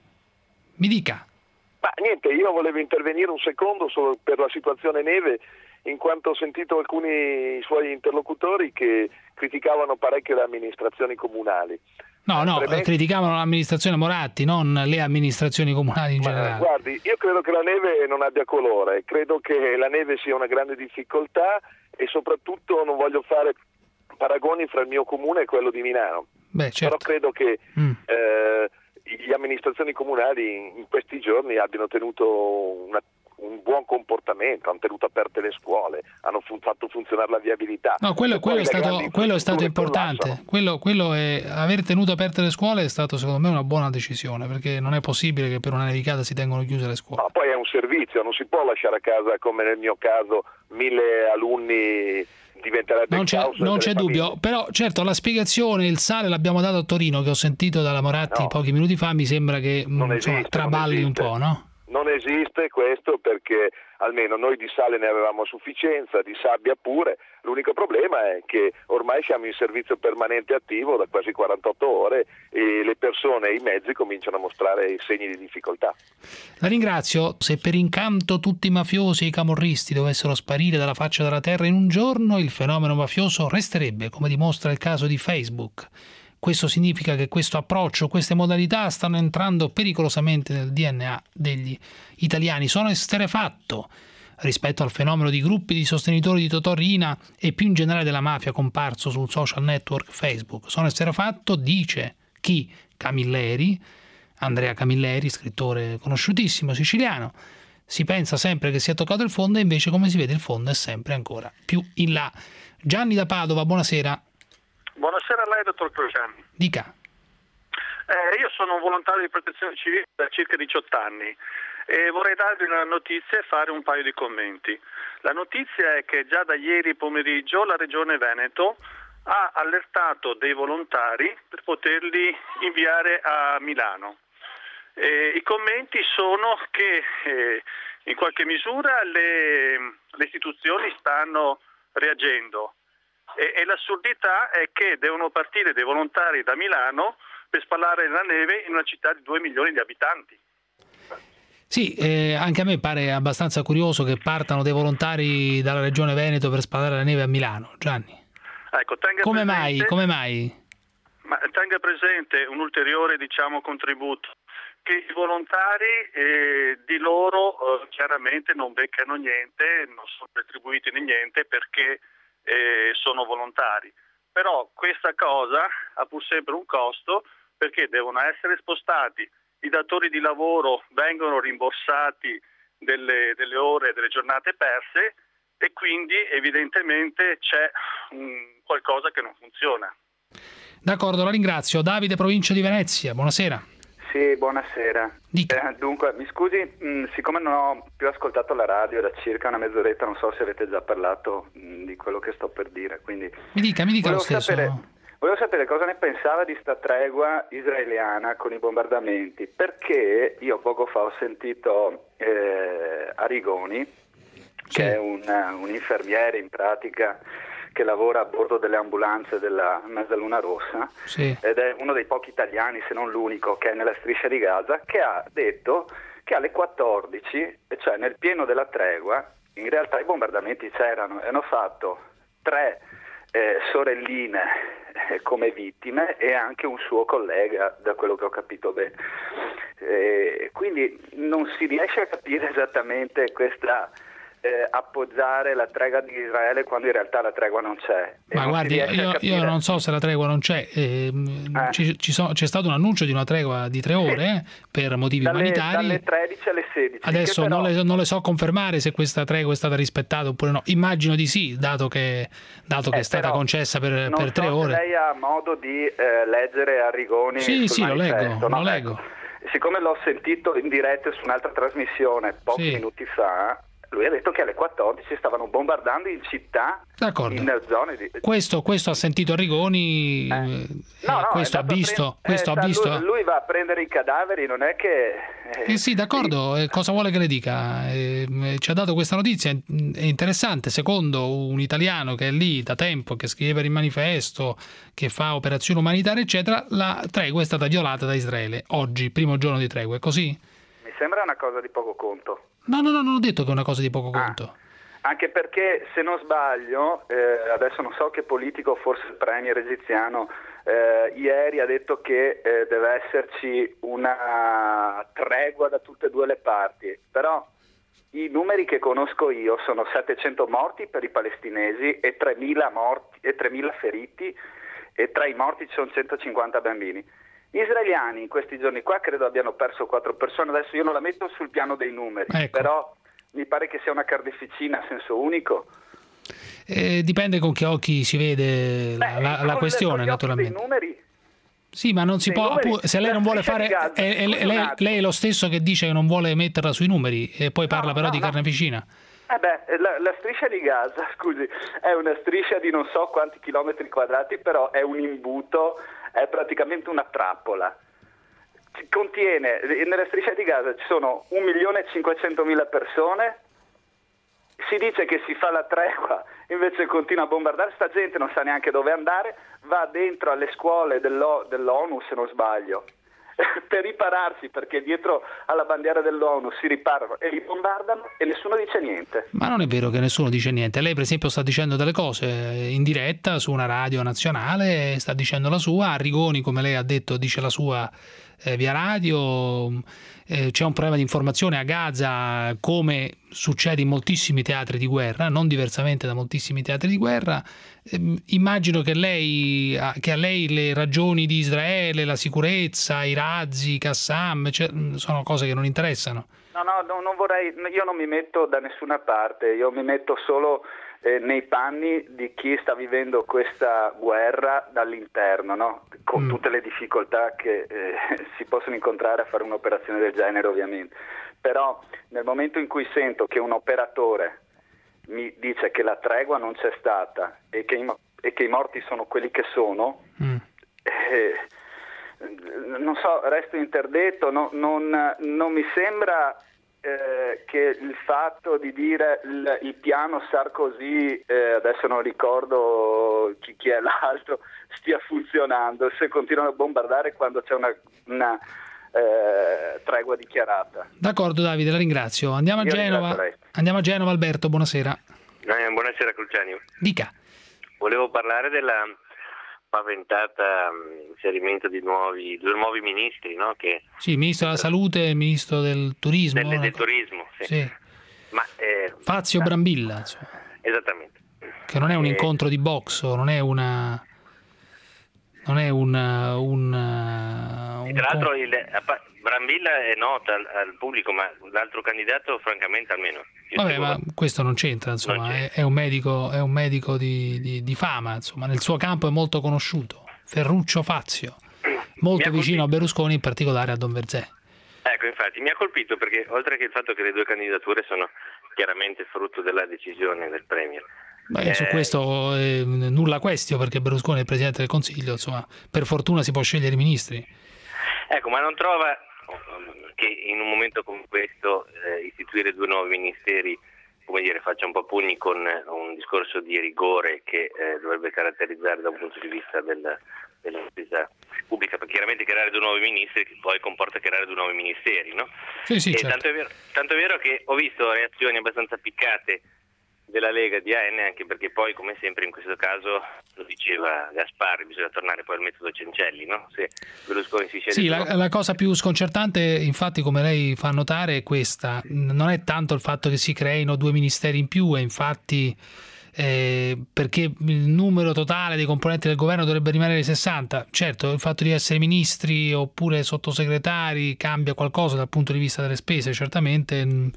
Mi dica. Ma niente, io volevo intervenire un secondo solo per la situazione neve, in quanto ho sentito alcuni suoi interlocutori che criticavano parecchio le amministrazioni comunali. No, no, Premesso... criticavano l'amministrazione Moratti, non le amministrazioni comunali in Ma, generale. Guardi, io credo che la neve non abbia colore, credo che la neve sia una grande difficoltà e soprattutto non voglio fare paragoni fra il mio comune e quello di Milano. Beh, certo. Però credo che mm. eh, le amministrazioni comunali in questi giorni abbiano tenuto una un buon comportamento, hanno tenuto aperte le scuole, hanno fun- fatto funzionare la viabilità. No, quello, quello, è, stato, quello è stato importante. Quello, quello è, aver tenuto aperte le scuole è stato secondo me una buona decisione, perché non è possibile che per una nevicata si tengano chiuse le scuole. Ma poi è un servizio, non si può lasciare a casa, come nel mio caso, mille alunni. Diventerebbe non c'è, non c'è dubbio, però certo la spiegazione, il sale l'abbiamo dato a Torino, che ho sentito dalla Moratti no. pochi minuti fa, mi sembra che insomma, esiste, traballi un po', no? Non non esiste questo, perché almeno noi di sale ne avevamo a sufficienza, di sabbia pure. L'unico problema è che ormai siamo in servizio permanente attivo da quasi quarantotto ore e le persone e i mezzi cominciano a mostrare i segni di difficoltà. La ringrazio. Se per incanto tutti i mafiosi e i camorristi dovessero sparire dalla faccia della terra in un giorno, il fenomeno mafioso resterebbe, come dimostra il caso di Facebook. Questo significa che questo approccio, queste modalità stanno entrando pericolosamente nel D N A degli italiani. Sono esterrefatto rispetto al fenomeno di gruppi di sostenitori di Totò Riina e più in generale della mafia comparso sul social network Facebook. Sono esterrefatto, dice chi? Camilleri, Andrea Camilleri, scrittore conosciutissimo siciliano. Si pensa sempre che sia toccato il fondo e invece, come si vede, il fondo è sempre ancora più in là. Gianni da Padova, buonasera. Buonasera a lei, dottor Crociani. Dica. Eh, io sono un volontario di protezione civile da circa diciotto anni e vorrei darvi una notizia e fare un paio di commenti. La notizia è che già da ieri pomeriggio la Regione Veneto ha allertato dei volontari per poterli inviare a Milano. Eh, I commenti sono che eh, in qualche misura le, le istituzioni stanno reagendo. E, e l'assurdità è che devono partire dei volontari da Milano per spalare la neve in una città di due milioni di abitanti. Sì, eh, anche a me pare abbastanza curioso che partano dei volontari dalla regione Veneto per spalare la neve a Milano. Gianni, ecco, tenga come presente, mai? Come mai? Ma tenga presente un ulteriore, diciamo, contributo, che i volontari eh, di loro eh, chiaramente non beccano niente, non sono retribuiti né niente perché Eh, sono volontari, però questa cosa ha pur sempre un costo, perché devono essere spostati, i datori di lavoro vengono rimborsati delle, delle ore, delle giornate perse e quindi evidentemente c'è um, qualcosa che non funziona. D'accordo, la ringrazio. Davide, provincia di Venezia, buonasera. Sì, buonasera. Eh, dunque, mi scusi, mh, siccome non ho più ascoltato la radio da circa una mezz'oretta, non so se avete già parlato mh, di quello che sto per dire, quindi... Mi dica, mi dica lo volevo stesso. Sapere, volevo sapere cosa ne pensava di sta tregua israeliana con i bombardamenti, perché io poco fa ho sentito eh, Arrigoni, sì, che è un, un infermiere in pratica, che lavora a bordo delle ambulanze della Mezzaluna Rossa, sì, ed è uno dei pochi italiani, se non l'unico, che è nella striscia di Gaza, che ha detto che alle quattordici, cioè nel pieno della tregua, in realtà i bombardamenti c'erano e hanno fatto tre eh, sorelline eh, come vittime e anche un suo collega, da quello che ho capito bene. Eh, quindi non si riesce a capire esattamente questa... Eh, appoggiare la tregua di Israele quando in realtà la tregua non c'è. E Ma non guardi, io, io non so se la tregua non c'è. Eh, eh. Ci, ci so, c'è stato un annuncio di una tregua di tre ore eh, per motivi dalle, umanitari. Dalle tredici alle sedici. Adesso però... non, le, non le so confermare se questa tregua è stata rispettata oppure no. Immagino di sì, dato che, dato che eh, è stata concessa per, per tre so ore. Se lei ha modo di eh, leggere Arrigoni. Sì, sì, lo leggo, no? lo Ecco. leggo. Siccome l'ho sentito in diretta su un'altra trasmissione pochi sì. minuti fa, lui ha detto che alle quattordici stavano bombardando in città, d'accordo, in zone di... Questo, questo ha sentito Arrigoni, eh. no, no, questo ha visto, pre... questo eh, ha visto. Lui, lui va a prendere i cadaveri, non è che... Eh, eh sì, d'accordo, eh, cosa vuole che le dica? Eh, ci ha dato questa notizia, è interessante, secondo un italiano che è lì da tempo, che scrive per il manifesto, che fa operazioni umanitarie, eccetera, la tregua è stata violata da Israele, oggi, primo giorno di tregua, è così? Mi sembra una cosa di poco conto. No, no, no, non ho detto che è una cosa di poco conto. Ah, anche perché, se non sbaglio, eh, adesso non so che politico, forse il premier egiziano, eh, ieri ha detto che eh, deve esserci una tregua da tutte e due le parti, però i numeri che conosco io sono settecento morti per i palestinesi e tremila morti e tremila feriti, e tra i morti ci sono centocinquanta bambini. Gli israeliani in questi giorni qua credo abbiano perso quattro persone, adesso io non la metto sul piano dei numeri, ecco, però mi pare che sia una carneficina a senso unico. Eh, dipende con che occhi si vede la, Beh, la, la questione, con naturalmente. Dei numeri? Sì, ma non si dei può, numeri, se lei non vuole fare, Gaza, è, è, lei, lei è lo stesso che dice che non vuole metterla sui numeri e poi parla no, però no, di no. carneficina. Eh beh, la, la striscia di Gaza, scusi, è una striscia di non so quanti chilometri quadrati, però è un imbuto, è praticamente una trappola. contiene, nelle strisce di Gaza ci sono un milione e cinquecentomila persone, si dice che si fa la tregua, invece continua a bombardare, sta gente non sa neanche dove andare, va dentro alle scuole dell'O- dell'ONU se non sbaglio, per ripararsi, perché dietro alla bandiera dell'ONU si riparano e li bombardano e nessuno dice niente. Ma non è vero che nessuno dice niente. Lei per esempio sta dicendo delle cose in diretta su una radio nazionale, sta dicendo la sua, Arrigoni, come lei ha detto, dice la sua eh, via radio. Eh, c'è un problema di informazione a Gaza, come succede in moltissimi teatri di guerra, non diversamente da moltissimi teatri di guerra. Eh, immagino che lei che a lei le ragioni di Israele, la sicurezza, i razzi, Qassam, cioè, sono cose che non interessano. No, no, no, non vorrei, io non mi metto da nessuna parte, io mi metto solo eh, nei panni di chi sta vivendo questa guerra dall'interno, no? Con mm. tutte le difficoltà che eh, si possono incontrare a fare un'operazione del genere, ovviamente. Però nel momento in cui sento che un operatore mi dice che la tregua non c'è stata e che i, e che i morti sono quelli che sono, mm. eh, non so, resto interdetto, no, non, non mi sembra eh, che il fatto di dire il, il piano Sarkozy, eh, adesso non ricordo chi, chi è l'altro, stia funzionando, se continuano a bombardare quando c'è una, una eh, tregua dichiarata. D'accordo Davide, la ringrazio. Andiamo a Io Genova. Andiamo a Genova, Alberto, buonasera. Eh, buonasera Cruciani. Dica. Volevo parlare della paventata um, inserimento di nuovi due nuovi ministri, no? Che sì, ministro della salute e ministro del turismo. Del, del turismo, sì. sì. Ma, eh, Fazio Brambilla, insomma. Esattamente. Che non è un eh, incontro di box, non è una non è un, un, un tra l'altro il, Brambilla è nota al, al pubblico, ma l'altro candidato francamente almeno vabbè, ma questo non c'entra, insomma, non c'entra. È, è un medico, è un medico di, di, di fama, insomma, nel suo campo è molto conosciuto, Ferruccio Fazio, molto vicino a Berlusconi, in particolare a Don Verzé. Ecco, infatti mi ha colpito perché oltre che il fatto che le due candidature sono chiaramente frutto della decisione del Premier. Beh, eh, su questo eh, nulla questio, perché Berlusconi è il Presidente del Consiglio, insomma, per fortuna si può scegliere i ministri. Ecco, ma non trova che in un momento come questo eh, istituire due nuovi ministeri, come dire, faccia un po' pugni con un discorso di rigore che eh, dovrebbe caratterizzare da un punto di vista del, della spesa pubblica, perché chiaramente creare due nuovi ministri poi comporta creare due nuovi ministeri, no? Sì, sì, e certo. tanto è vero, tanto è vero che ho visto reazioni abbastanza piccate della Lega, di A N, anche perché poi, come sempre in questo caso, lo diceva Gasparri, bisogna tornare poi al metodo Cencelli, no? Se Berlusconi si sceglie... Sì, la, la cosa più sconcertante, infatti, come lei fa notare, è questa. Non è tanto il fatto che si creino due ministeri in più, è infatti eh, perché il numero totale dei componenti del governo dovrebbe rimanere sessanta. Certo, il fatto di essere ministri oppure sottosegretari cambia qualcosa dal punto di vista delle spese, certamente.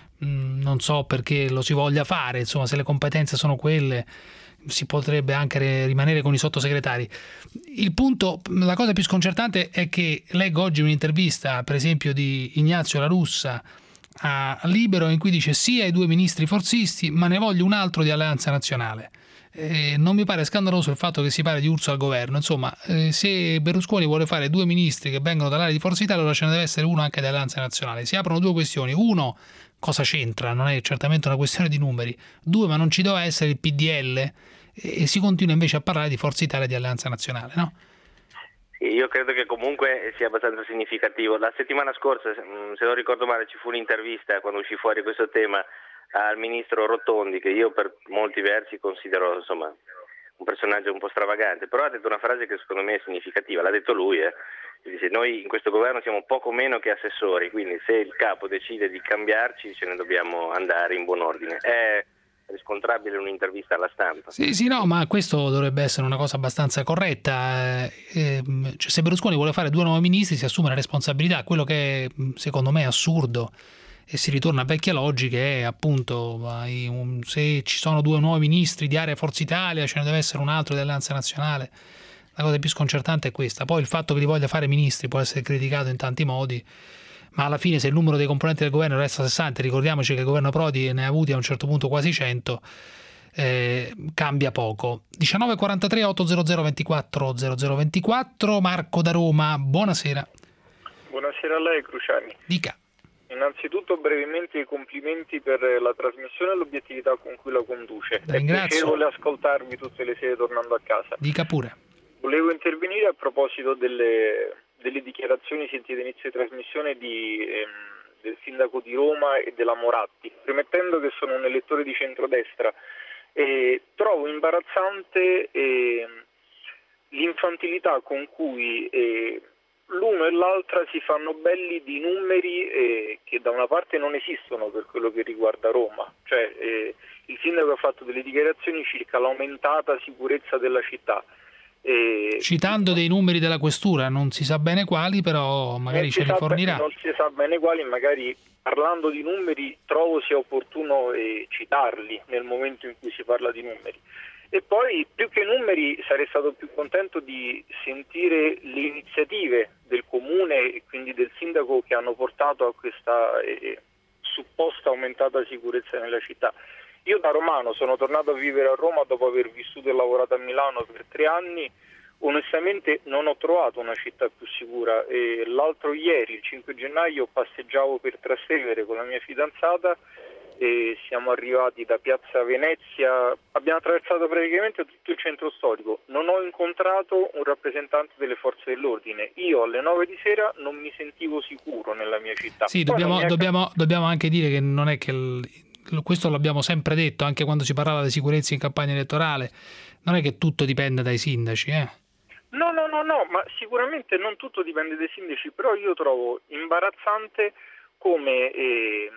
Non so perché lo si voglia fare, insomma, se le competenze sono quelle si potrebbe anche rimanere con i sottosegretari. Il punto, la cosa più sconcertante è che leggo oggi un'intervista, per esempio, di Ignazio La Russa a Libero, in cui dice sì ai due ministri forzisti, ma ne voglio un altro di Alleanza Nazionale. Eh, non mi pare scandaloso il fatto che si parli di Urso al governo, insomma, eh, se Berlusconi vuole fare due ministri che vengono dall'area di Forza Italia, allora ce ne deve essere uno anche di Alleanza Nazionale. Si aprono due questioni: uno, cosa c'entra? Non è certamente una questione di numeri. Due, ma non ci doveva essere il P D L? E, e si continua invece a parlare di Forza Italia e di Alleanza Nazionale, no? Sì, io credo che comunque sia abbastanza significativo. La settimana scorsa, se non ricordo male, ci fu un'intervista quando uscì fuori questo tema al ministro Rotondi, che io per molti versi considero, insomma, un personaggio un po' stravagante, però ha detto una frase che secondo me è significativa, l'ha detto lui, eh. Dice, noi in questo governo siamo poco meno che assessori, quindi se il capo decide di cambiarci ce ne dobbiamo andare in buon ordine. È riscontrabile in un'intervista alla Stampa. Sì, sì, no, ma questo dovrebbe essere una cosa abbastanza corretta. Eh, cioè, se Berlusconi vuole fare due nuovi ministri si assume la responsabilità. Quello che secondo me è assurdo e si ritorna a vecchie logiche è appunto se ci sono due nuovi ministri di area Forza Italia ce ne deve essere un altro di Alleanza Nazionale. La cosa più sconcertante è questa. Poi il fatto che li voglia fare ministri può essere criticato in tanti modi, ma alla fine se il numero dei componenti del governo resta sessanta, ricordiamoci che il governo Prodi ne ha avuti a un certo punto quasi cento, eh, cambia poco. diciannove quarantatré ottocento ventiquattro zero zero ventiquattro, Marco da Roma, buonasera. buonasera a lei Cruciani. Dica. Innanzitutto brevemente i complimenti per la trasmissione e l'obiettività con cui la conduce. La ringrazio. È piacevole ascoltarvi tutte le sere tornando a casa. Dica pure. Volevo intervenire a proposito delle, delle dichiarazioni sentite inizio di trasmissione di, ehm, del sindaco di Roma e della Moratti, premettendo che sono un elettore di centrodestra. E trovo imbarazzante eh, l'infantilità con cui eh, l'uno e l'altra si fanno belli di numeri eh, che da una parte non esistono per quello che riguarda Roma, cioè eh, il sindaco ha fatto delle dichiarazioni circa l'aumentata sicurezza della città. Eh, Citando dei numeri della questura, non si sa bene quali, però magari ce li fornirà. Non si sa bene quali, magari parlando di numeri trovo sia opportuno eh, citarli nel momento in cui si parla di numeri. E poi più che numeri sarei stato più contento di sentire le iniziative del comune e quindi del sindaco che hanno portato a questa eh, supposta aumentata sicurezza nella città. Io da romano sono tornato a vivere a Roma dopo aver vissuto e lavorato a Milano per tre anni, onestamente non ho trovato una città più sicura e l'altro ieri, il cinque gennaio, passeggiavo per Trastevere con la mia fidanzata e siamo arrivati da Piazza Venezia, abbiamo attraversato praticamente tutto il centro storico, non ho incontrato un rappresentante delle forze dell'ordine, io alle nove di sera non mi sentivo sicuro nella mia città. Sì, dobbiamo, dobbiamo, dobbiamo anche dire che non è che il, questo l'abbiamo sempre detto anche quando si parlava di sicurezza in campagna elettorale, non è che tutto dipende dai sindaci, eh? No, no, no, no, ma sicuramente non tutto dipende dai sindaci, però io trovo imbarazzante come eh,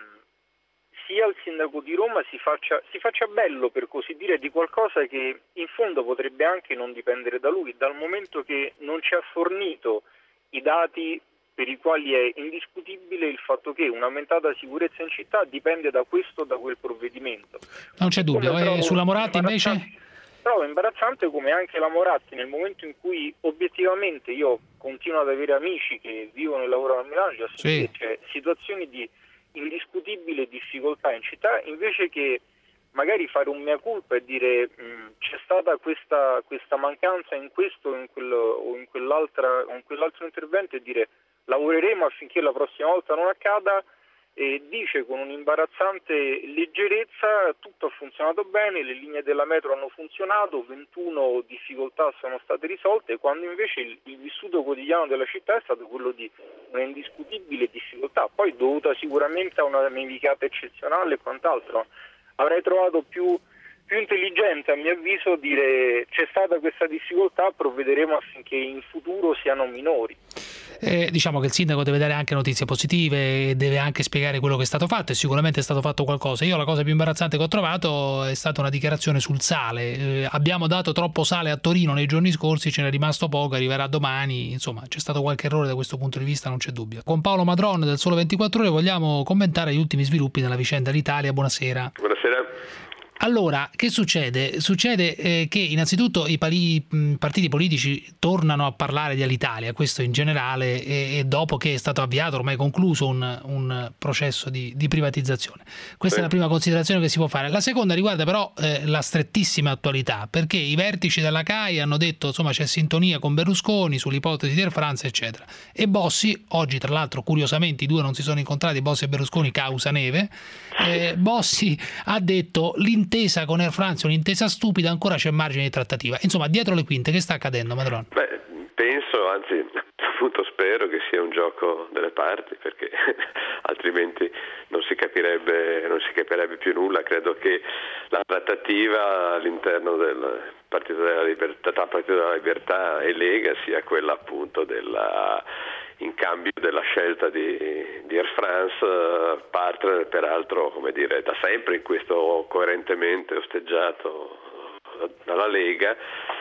sia il sindaco di Roma si faccia, si faccia bello, per così dire, di qualcosa che in fondo potrebbe anche non dipendere da lui, dal momento che non ci ha fornito i dati per i quali è indiscutibile il fatto che un'aumentata sicurezza in città dipende da questo o da quel provvedimento. Non c'è dubbio. E sulla Moratti invece? Trovo imbarazzante come anche la Moratti, nel momento in cui obiettivamente io continuo ad avere amici che vivono e lavorano a Milano, già sì. C'è situazioni di indiscutibile difficoltà in città, invece che magari fare un mea culpa e dire mh, c'è stata questa, questa mancanza in questo o in, quello, o in quell'altra o in quell'altro intervento e dire lavoreremo affinché la prossima volta non accada, e dice con un'imbarazzante leggerezza tutto ha funzionato bene, le linee della metro hanno funzionato, ventuno difficoltà sono state risolte, quando invece il, il vissuto quotidiano della città è stato quello di una indiscutibile difficoltà, poi dovuta sicuramente a una nevicata eccezionale e quant'altro. Avrei trovato più, più intelligente, a mio avviso, dire c'è stata questa difficoltà, provvederemo affinché in futuro siano minori. Eh, diciamo che il sindaco deve dare anche notizie positive e deve anche spiegare quello che è stato fatto, e sicuramente è stato fatto qualcosa. Io la cosa più imbarazzante che ho trovato è stata una dichiarazione sul sale. Eh, abbiamo dato troppo sale a Torino nei giorni scorsi, ce n'è rimasto poco, arriverà domani. Insomma, c'è stato qualche errore da questo punto di vista, non c'è dubbio. Con Paolo Madron del Sole ventiquattro Ore vogliamo commentare gli ultimi sviluppi nella vicenda d'Italia. Buonasera. Buonasera. Allora, che succede? Succede eh, che innanzitutto i pali, mh, partiti politici tornano a parlare di Alitalia, questo in generale, e, e dopo che è stato avviato, ormai concluso, un, un processo di, di privatizzazione. Questa sì. è la prima considerazione che si può fare. La seconda riguarda però eh, la strettissima attualità, perché i vertici della C A I hanno detto insomma c'è sintonia con Berlusconi sull'ipotesi di Air France, eccetera. E Bossi, oggi tra l'altro curiosamente i due non si sono incontrati, Bossi e Berlusconi, causa neve, eh, Bossi ha detto l'intera L'intesa con Air France è un'intesa stupida, ancora c'è margine di trattativa. Insomma, dietro le quinte, che sta accadendo, Madron? Beh, penso, anzi, appunto spero che sia un gioco delle parti, perché altrimenti non si capirebbe, non si capirebbe più nulla. Credo che la trattativa all'interno del Partito della Libertà, tra Partito della Libertà e Lega sia quella appunto della in cambio della scelta di, di Air France, partner peraltro, come dire, da sempre in questo coerentemente osteggiato dalla Lega,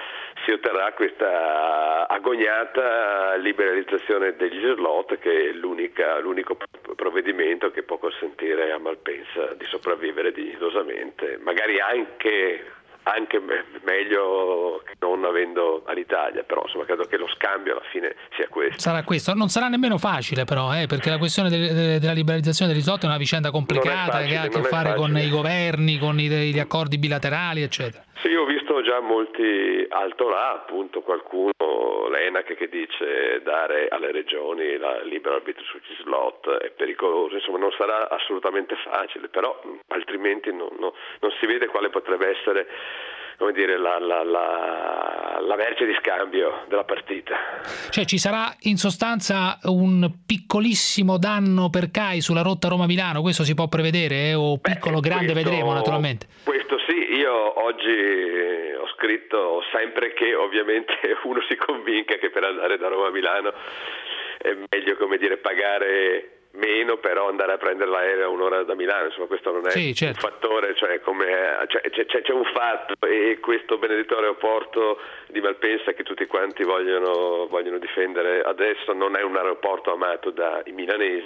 si otterrà questa agognata liberalizzazione degli slot, che è l'unica, l'unico provvedimento che può consentire a Malpensa di sopravvivere dignitosamente, magari anche anche meglio che non avendo all'Italia, però insomma credo che lo scambio alla fine sia questo. Sarà questo, non sarà nemmeno facile però, eh, perché la questione de- della liberalizzazione degli slot è una vicenda complicata, facile, che ha a che fare facile. con i governi, con i, gli accordi bilaterali, eccetera. Sì, ho visto sentito già molti alto là, appunto qualcuno, l'ENAC, che dice dare alle regioni il libero arbitrio sugli slot è pericoloso, insomma non sarà assolutamente facile, però altrimenti non, non, non si vede quale potrebbe essere, come dire, la, la, la, la merce di scambio della partita. Cioè ci sarà in sostanza un piccolissimo danno per C A I sulla rotta Roma-Milano, questo si può prevedere, eh? o piccolo, Beh, grande, questo, vedremo naturalmente. Questo sì, io oggi ho scritto sempre che ovviamente uno si convinca che per andare da Roma a Milano è meglio, come dire, pagare meno, però andare a prendere l'aereo a un'ora da Milano, insomma questo non è sì, certo. un fattore, cioè come cioè, c'è, c'è, c'è un fatto, e questo benedetto aeroporto di Malpensa che tutti quanti vogliono, vogliono difendere adesso non è un aeroporto amato dai milanesi.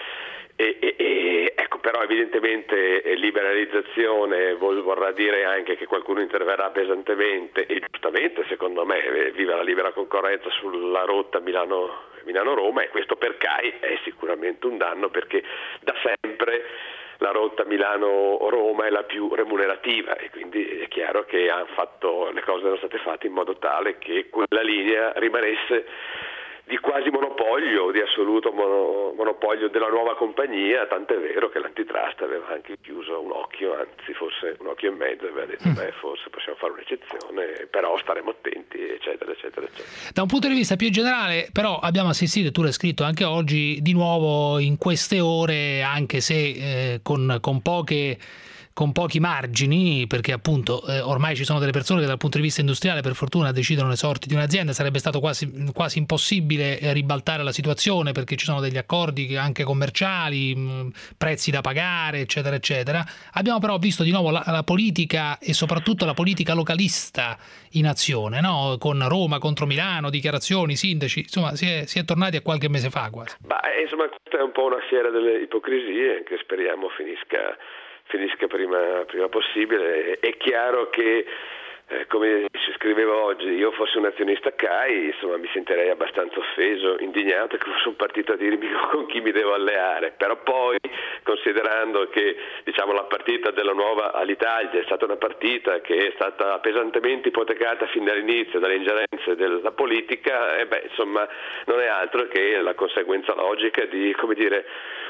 E, e, e, ecco, però evidentemente liberalizzazione vorrà dire anche che qualcuno interverrà pesantemente, e giustamente secondo me, viva la libera concorrenza sulla rotta Milano, Milano-Roma, e questo per C A I è sicuramente un danno, perché da sempre la rotta Milano-Roma è la più remunerativa, e quindi è chiaro che hanno fatto, le cose erano state fatte in modo tale che quella linea rimanesse di quasi monopolio, di assoluto mono, monopolio della nuova compagnia, tant'è vero che l'antitrust aveva anche chiuso un occhio, anzi forse un occhio e mezzo, e aveva detto mm. beh, forse possiamo fare un'eccezione, però staremo attenti, eccetera, eccetera, eccetera. Da un punto di vista più generale, però, abbiamo assistito, e tu l'hai scritto anche oggi, di nuovo in queste ore, anche se eh, con, con poche... con pochi margini, perché appunto eh, ormai ci sono delle persone che dal punto di vista industriale per fortuna decidono le sorti di un'azienda, sarebbe stato quasi, quasi impossibile ribaltare la situazione, perché ci sono degli accordi anche commerciali, mh, prezzi da pagare, eccetera eccetera. Abbiamo però visto di nuovo la, la politica, e soprattutto la politica localista in azione, no? Con Roma contro Milano, dichiarazioni, sindaci, insomma si è, si è tornati a qualche mese fa quasi. Beh, insomma questa è un po' una fiera delle ipocrisie che speriamo finisca finisca prima, prima possibile. È chiaro che, eh, come si scriveva oggi, io fossi un azionista C A I, insomma mi sentirei abbastanza offeso, indignato che fosse un partito a dirmi con chi mi devo alleare, però poi, considerando che diciamo la partita della nuova Alitalia è stata una partita che è stata pesantemente ipotecata fin dall'inizio dalle ingerenze della politica, e beh, insomma non è altro che la conseguenza logica di, come dire,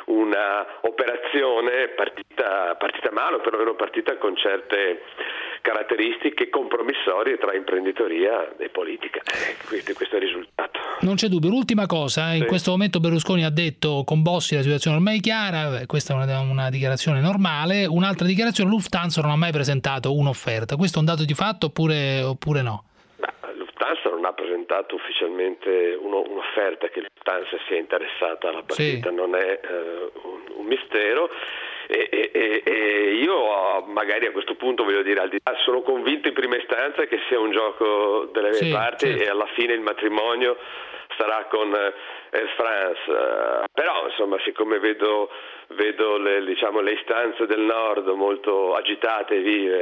una operazione partita, partita male, o perlomeno partita con certe caratteristiche compromissorie tra imprenditoria e politica. Eh, questo, questo è il risultato. Non c'è dubbio. L'ultima cosa, in sì. questo momento Berlusconi ha detto con Bossi la situazione ormai è chiara, questa è una, una dichiarazione normale. Un'altra dichiarazione: Lufthansa non ha mai presentato un'offerta. Questo è un dato di fatto oppure, oppure no? Lufthansa non ha presentato ufficialmente uno, un'offerta. Che Lufthansa sia interessata alla partita sì. non è uh, un, un mistero, e, e, e io magari a questo punto voglio dire, al di là, sono convinto in prima istanza che sia un gioco delle sì, parti certo. e alla fine il matrimonio sarà con Air France, uh, però insomma siccome vedo vedo le, diciamo, le istanze del nord molto agitate e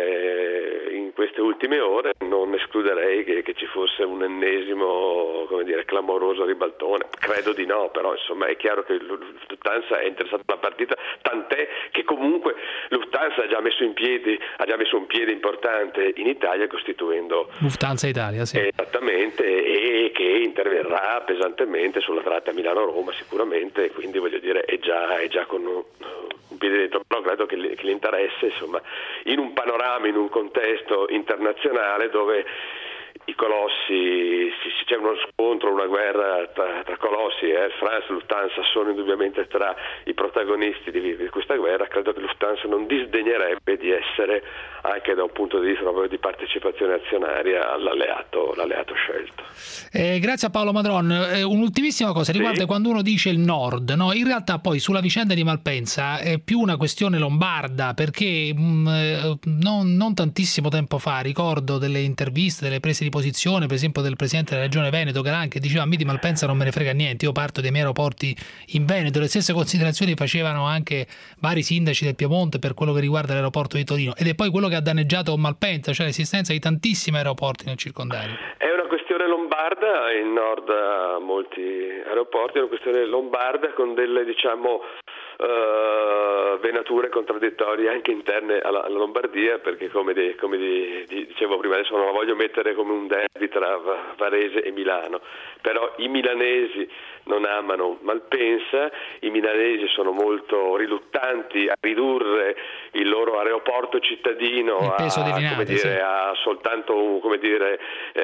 vive in queste ultime ore, non escluderei che, che ci fosse un ennesimo, come dire, clamoroso ribaltone. Credo di no, però insomma è chiaro che Lufthansa è interessata alla partita, tant'è che comunque Lufthansa ha già messo in piedi ha già messo un piede importante in Italia, costituendo Lufthansa Italia, sì. Esattamente, e che interverrà pesantemente sulla tratta Milano-Roma sicuramente, quindi voglio dire è già, è già con un piede dentro, però credo che l'interesse, insomma, in un panorama, in un contesto internazionale dove i colossi, c'è uno scontro, una guerra tra, tra colossi, Air France e Lufthansa sono indubbiamente tra i protagonisti di, di questa guerra. Credo che Lufthansa non disdegnerebbe di essere, anche da un punto di vista proprio di partecipazione azionaria, l'alleato, l'alleato scelto. Eh, grazie a Paolo Madron. Eh, un'ultimissima cosa riguarda sì. quando uno dice il nord, no? In realtà poi sulla vicenda di Malpensa è più una questione lombarda, perché mh, non, non tantissimo tempo fa ricordo delle interviste, delle prese di posizione, per esempio del presidente della regione Veneto Galan, che diceva: a me di Malpensa non me ne frega niente, io parto dai miei aeroporti in Veneto. Le stesse considerazioni facevano anche vari sindaci del Piemonte per quello che riguarda l'aeroporto di Torino, ed è poi quello che ha danneggiato Malpensa, cioè l'esistenza di tantissimi aeroporti nel circondario. È una questione lombarda, il nord ha molti aeroporti, è una questione lombarda con delle, diciamo, uh, venature contraddittorie anche interne alla, alla Lombardia, perché come, di, come di, di, dicevo prima, adesso non la voglio mettere come un derby tra Varese e Milano, però i milanesi non amano Malpensa, i milanesi sono molto riluttanti a ridurre il loro aeroporto cittadino a, Vinate, come dire, sì. a soltanto come dire,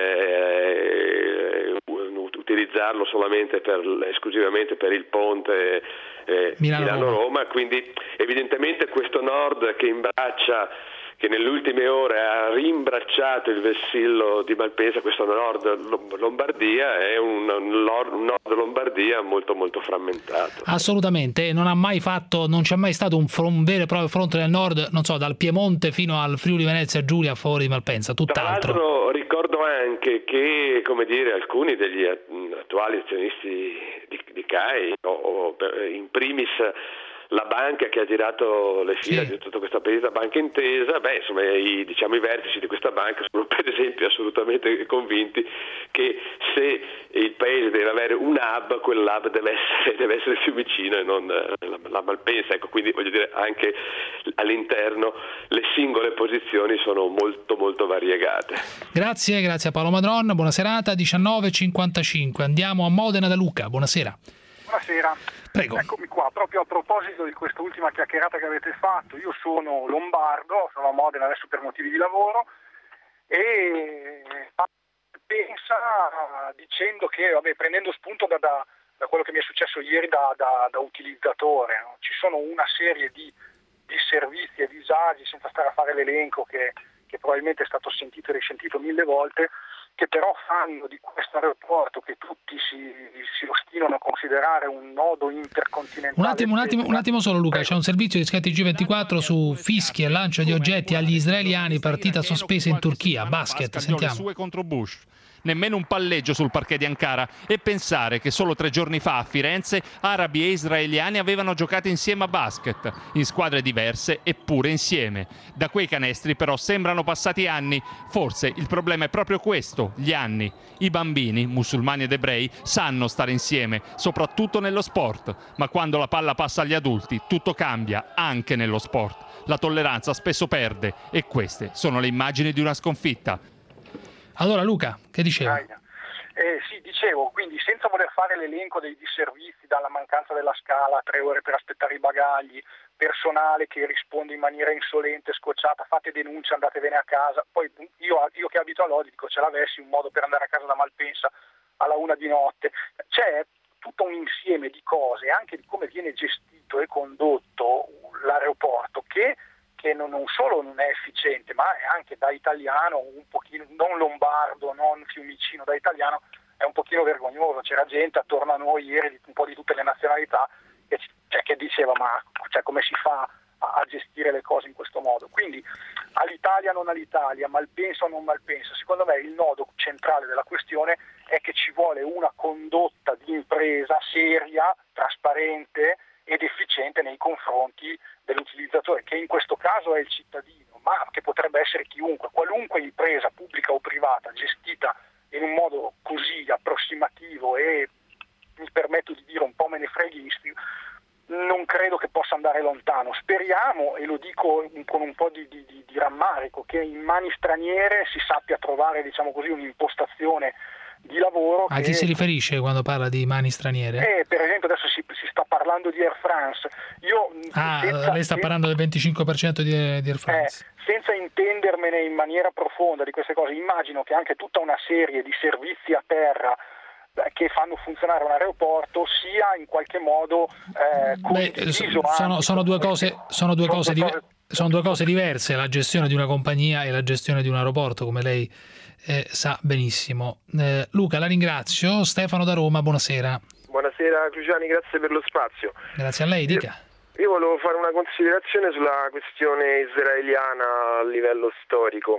eh, utilizzarlo solamente per, esclusivamente per il ponte eh, Milano-Roma. Milano-Roma, quindi evidentemente questo nord che imbraccia, che nelle ultime ore ha rimbracciato il vessillo di Malpensa, questo nord Lombardia, è un nord Lombardia molto molto frammentato. Assolutamente, non ha mai fatto, non c'è mai stato un, un vero e proprio fronte nel nord, non so, dal Piemonte fino al Friuli Venezia Giulia a favore di Malpensa, tutt'altro. Tra l'altro ricordo anche che, come dire, alcuni degli attuali azionisti di, di C A I, o, o in primis la banca che ha girato le fila sì. di tutta questa pedita Banca Intesa, beh, insomma, i, diciamo, i vertici di questa banca sono per esempio assolutamente convinti che se il paese deve avere un hub, quel hub deve essere, deve essere Fiumicino e non la, la Malpensa. Ecco, quindi voglio dire, anche all'interno le singole posizioni sono molto molto variegate. Grazie, grazie a Paolo Madron, buona serata, diciannove e cinquantacinque. Andiamo a Modena da Luca, buonasera. Buonasera. Prego. Eccomi qua, proprio a proposito di questa ultima chiacchierata che avete fatto, io sono lombardo, sono a Modena adesso per motivi di lavoro e pensa dicendo che, vabbè, prendendo spunto da, da, da quello che mi è successo ieri da, da, da utilizzatore, no? Ci sono una serie di, di servizi e disagi, senza stare a fare l'elenco che, che probabilmente è stato sentito e risentito mille volte, che però fanno di questo aeroporto, che tutti si, si ostinano a considerare un nodo intercontinentale. Un attimo, un attimo, un attimo solo Luca, c'è un servizio di Sky T G ventiquattro su fischi e lancio di oggetti agli israeliani, partita sospesa in Turchia, basket, sentiamo. Sue contro Bush. Nemmeno un palleggio sul parquet di Ankara, e pensare che solo tre giorni fa a Firenze arabi e israeliani avevano giocato insieme a basket, in squadre diverse eppure insieme. Da quei canestri però sembrano passati anni, forse il problema è proprio questo, gli anni. I bambini, musulmani ed ebrei, sanno stare insieme, soprattutto nello sport, ma quando la palla passa agli adulti tutto cambia, anche nello sport. La tolleranza spesso perde e queste sono le immagini di una sconfitta. Allora Luca, che diceva? Eh, sì, dicevo, quindi senza voler fare l'elenco dei disservizi, dalla mancanza della scala, tre ore per aspettare i bagagli, personale che risponde in maniera insolente, scocciata, fate denuncia, andatevene a casa. Poi io, io che abito a Lodi dico, ce l'avessi un modo per andare a casa da Malpensa alla una di notte. C'è tutto un insieme di cose, anche di come viene gestito e condotto l'aeroporto, che che non, non solo non è efficiente, ma è anche da italiano un pochino, non lombardo, non fiumicino, da italiano è un pochino vergognoso. C'era gente attorno a noi ieri, un po' di tutte le nazionalità, che, cioè, che diceva ma cioè, come si fa a, a gestire le cose in questo modo? Quindi all'Italia non all'Italia, Malpensa o non Malpensa, secondo me il nodo centrale della questione è che ci vuole una condotta di impresa seria, trasparente ed efficiente nei confronti dell'utilizzatore, che in questo caso è il cittadino, ma che potrebbe essere chiunque, qualunque impresa pubblica o privata gestita in un modo così approssimativo e, mi permetto di dire, un po' menefreghisti, non credo che possa andare lontano. Speriamo, e lo dico con un po' di, di, di rammarico, che in mani straniere si sappia trovare, diciamo così, un'impostazione di lavoro. A che... chi si riferisce quando parla di mani straniere? Eh, per esempio adesso si, si sta parlando di Air France. Io, ah, senza, lei sta parlando del venticinque per cento di, di Air France. Eh, senza intendermene in maniera profonda di queste cose, immagino che anche tutta una serie di servizi a terra che fanno funzionare un aeroporto sia in qualche modo eh, condiviso. Beh, sono, sono due cose, sono due cose, diver- sono due cose diverse, la gestione di una compagnia e la gestione di un aeroporto, come lei eh, sa benissimo. Eh, Luca, la ringrazio. Stefano da Roma, buonasera. Buonasera Cruciani, grazie per lo spazio. Grazie a lei, dica. Io, io volevo fare una considerazione sulla questione israeliana a livello storico.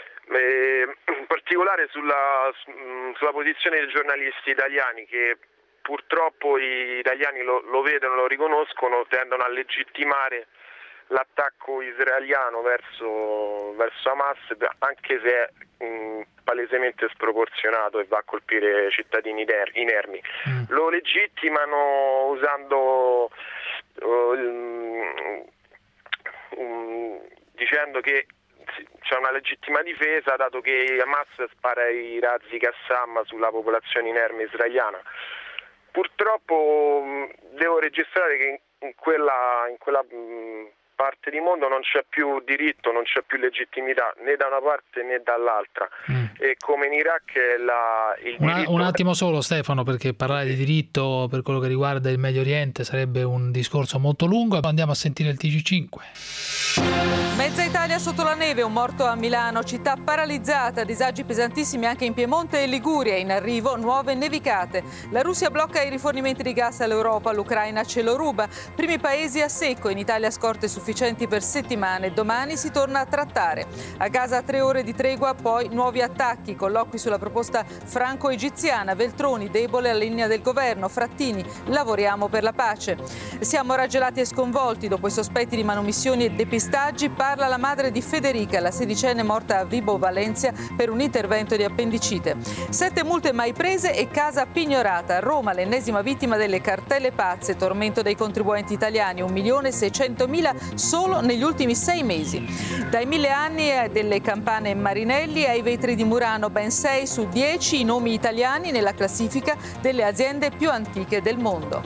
Eh, in particolare sulla, sulla posizione dei giornalisti italiani, che purtroppo gli italiani lo, lo vedono, lo riconoscono, tendono a legittimare l'attacco israeliano verso, verso Hamas, anche se è mh, palesemente sproporzionato e va a colpire cittadini inermi. Mm. Lo legittimano usando um, um, dicendo che c'è una legittima difesa dato che Hamas spara i razzi Qassam sulla popolazione inerme israeliana. Purtroppo mh, devo registrare che in, in quella, in quella mh, parte di mondo non c'è più diritto, non c'è più legittimità né da una parte né dall'altra. Mm. E come in Iraq la, il Una, diritto... Un attimo solo Stefano, perché parlare di diritto per quello che riguarda il Medio Oriente sarebbe un discorso molto lungo. Andiamo a sentire il T G cinque. Mezza Italia sotto la neve, un morto a Milano, città paralizzata, disagi pesantissimi anche in Piemonte e Liguria, in arrivo nuove nevicate. La Russia blocca i rifornimenti di gas all'Europa, l'Ucraina ce lo ruba. Primi paesi a secco, in Italia scorte sufficienti per settimane, domani si torna a trattare. A Gaza tre ore di tregua, poi nuovi attacchi, colloqui sulla proposta franco-egiziana, Veltroni debole alla linea del governo, Frattini, lavoriamo per la pace. Siamo raggelati e sconvolti dopo i sospetti di manomissioni e depistaggi, parla la madre di Federica, la sedicenne morta a Vibo Valencia per un intervento di appendicite. Sette multe mai prese e casa pignorata. Roma, l'ennesima vittima delle cartelle pazze, tormento dei contribuenti italiani, un milione seicentomila solo negli ultimi sei mesi. Dai mille anni delle campane Marinelli ai vetri di Murano, ben sei su dieci i nomi italiani nella classifica delle aziende più antiche del mondo.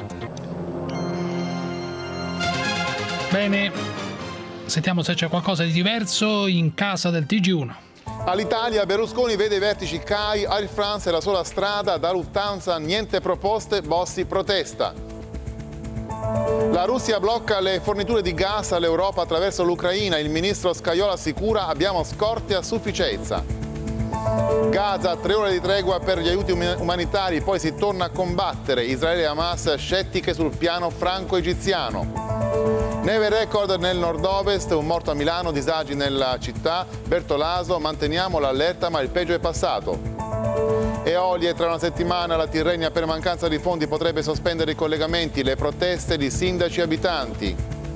Bene, sentiamo se c'è qualcosa di diverso in casa del T G uno. All'Italia Berlusconi vede i vertici C A I, Air France è la sola strada, da Lufthansa niente proposte, Bossi protesta. La Russia blocca le forniture di gas all'Europa attraverso l'Ucraina, il ministro Scajola assicura abbiamo scorte a sufficienza. Gaza, tre ore di tregua per gli aiuti umanitari, poi si torna a combattere, Israele e Hamas scettiche sul piano franco-egiziano. Neve record nel nord-ovest, un morto a Milano, disagi nella città. Bertolaso, manteniamo l'allerta ma il peggio è passato. Eolie, tra una settimana la Tirrenia per mancanza di fondi potrebbe sospendere i collegamenti, le proteste di sindaci e abitanti.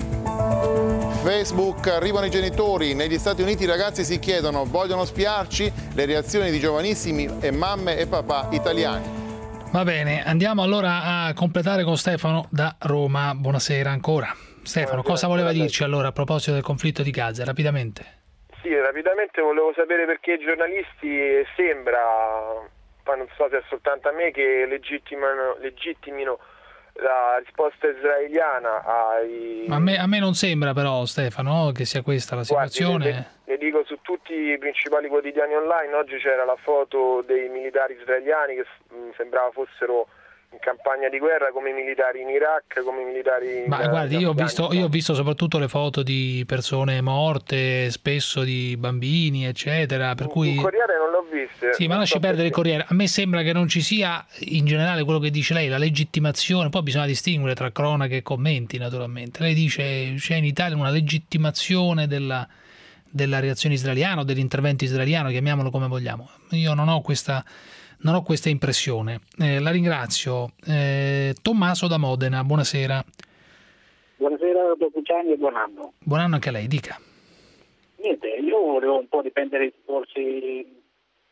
Facebook, arrivano i genitori, negli Stati Uniti i ragazzi si chiedono, vogliono spiarci? Le reazioni di giovanissimi e mamme e papà italiani. Va bene, andiamo allora a completare con Stefano da Roma. Buonasera ancora. Stefano, cosa voleva dirci allora a proposito del conflitto di Gaza, rapidamente? Sì, rapidamente volevo sapere perché i giornalisti sembra, poi non so se è soltanto a me, che legittimano, legittimino la risposta israeliana ai... Ma a me, a me non sembra però, Stefano, che sia questa la situazione. Guardi, le, le dico su tutti i principali quotidiani online, oggi c'era la foto dei militari israeliani che mh, sembrava fossero in campagna di guerra, come i militari in Iraq, come i militari in Ma guardi, io ho, visto, io ho visto soprattutto le foto di persone morte, spesso di bambini, eccetera, per cui... Il Corriere non l'ho visto. Sì, ma lasci so perdere perché. Il Corriere. A me sembra che non ci sia, in generale, quello che dice lei, la legittimazione, poi bisogna distinguere tra cronache e commenti, naturalmente. Lei dice c'è in Italia una legittimazione della, della reazione israeliana o dell'intervento israeliano, chiamiamolo come vogliamo. Io non ho questa... Non ho questa impressione. Eh, la ringrazio. Eh, Tommaso da Modena, buonasera. Buonasera, dottor Pucciani, e buon anno. Buon anno anche a lei, dica. Niente, io volevo un po' riprendere i discorsi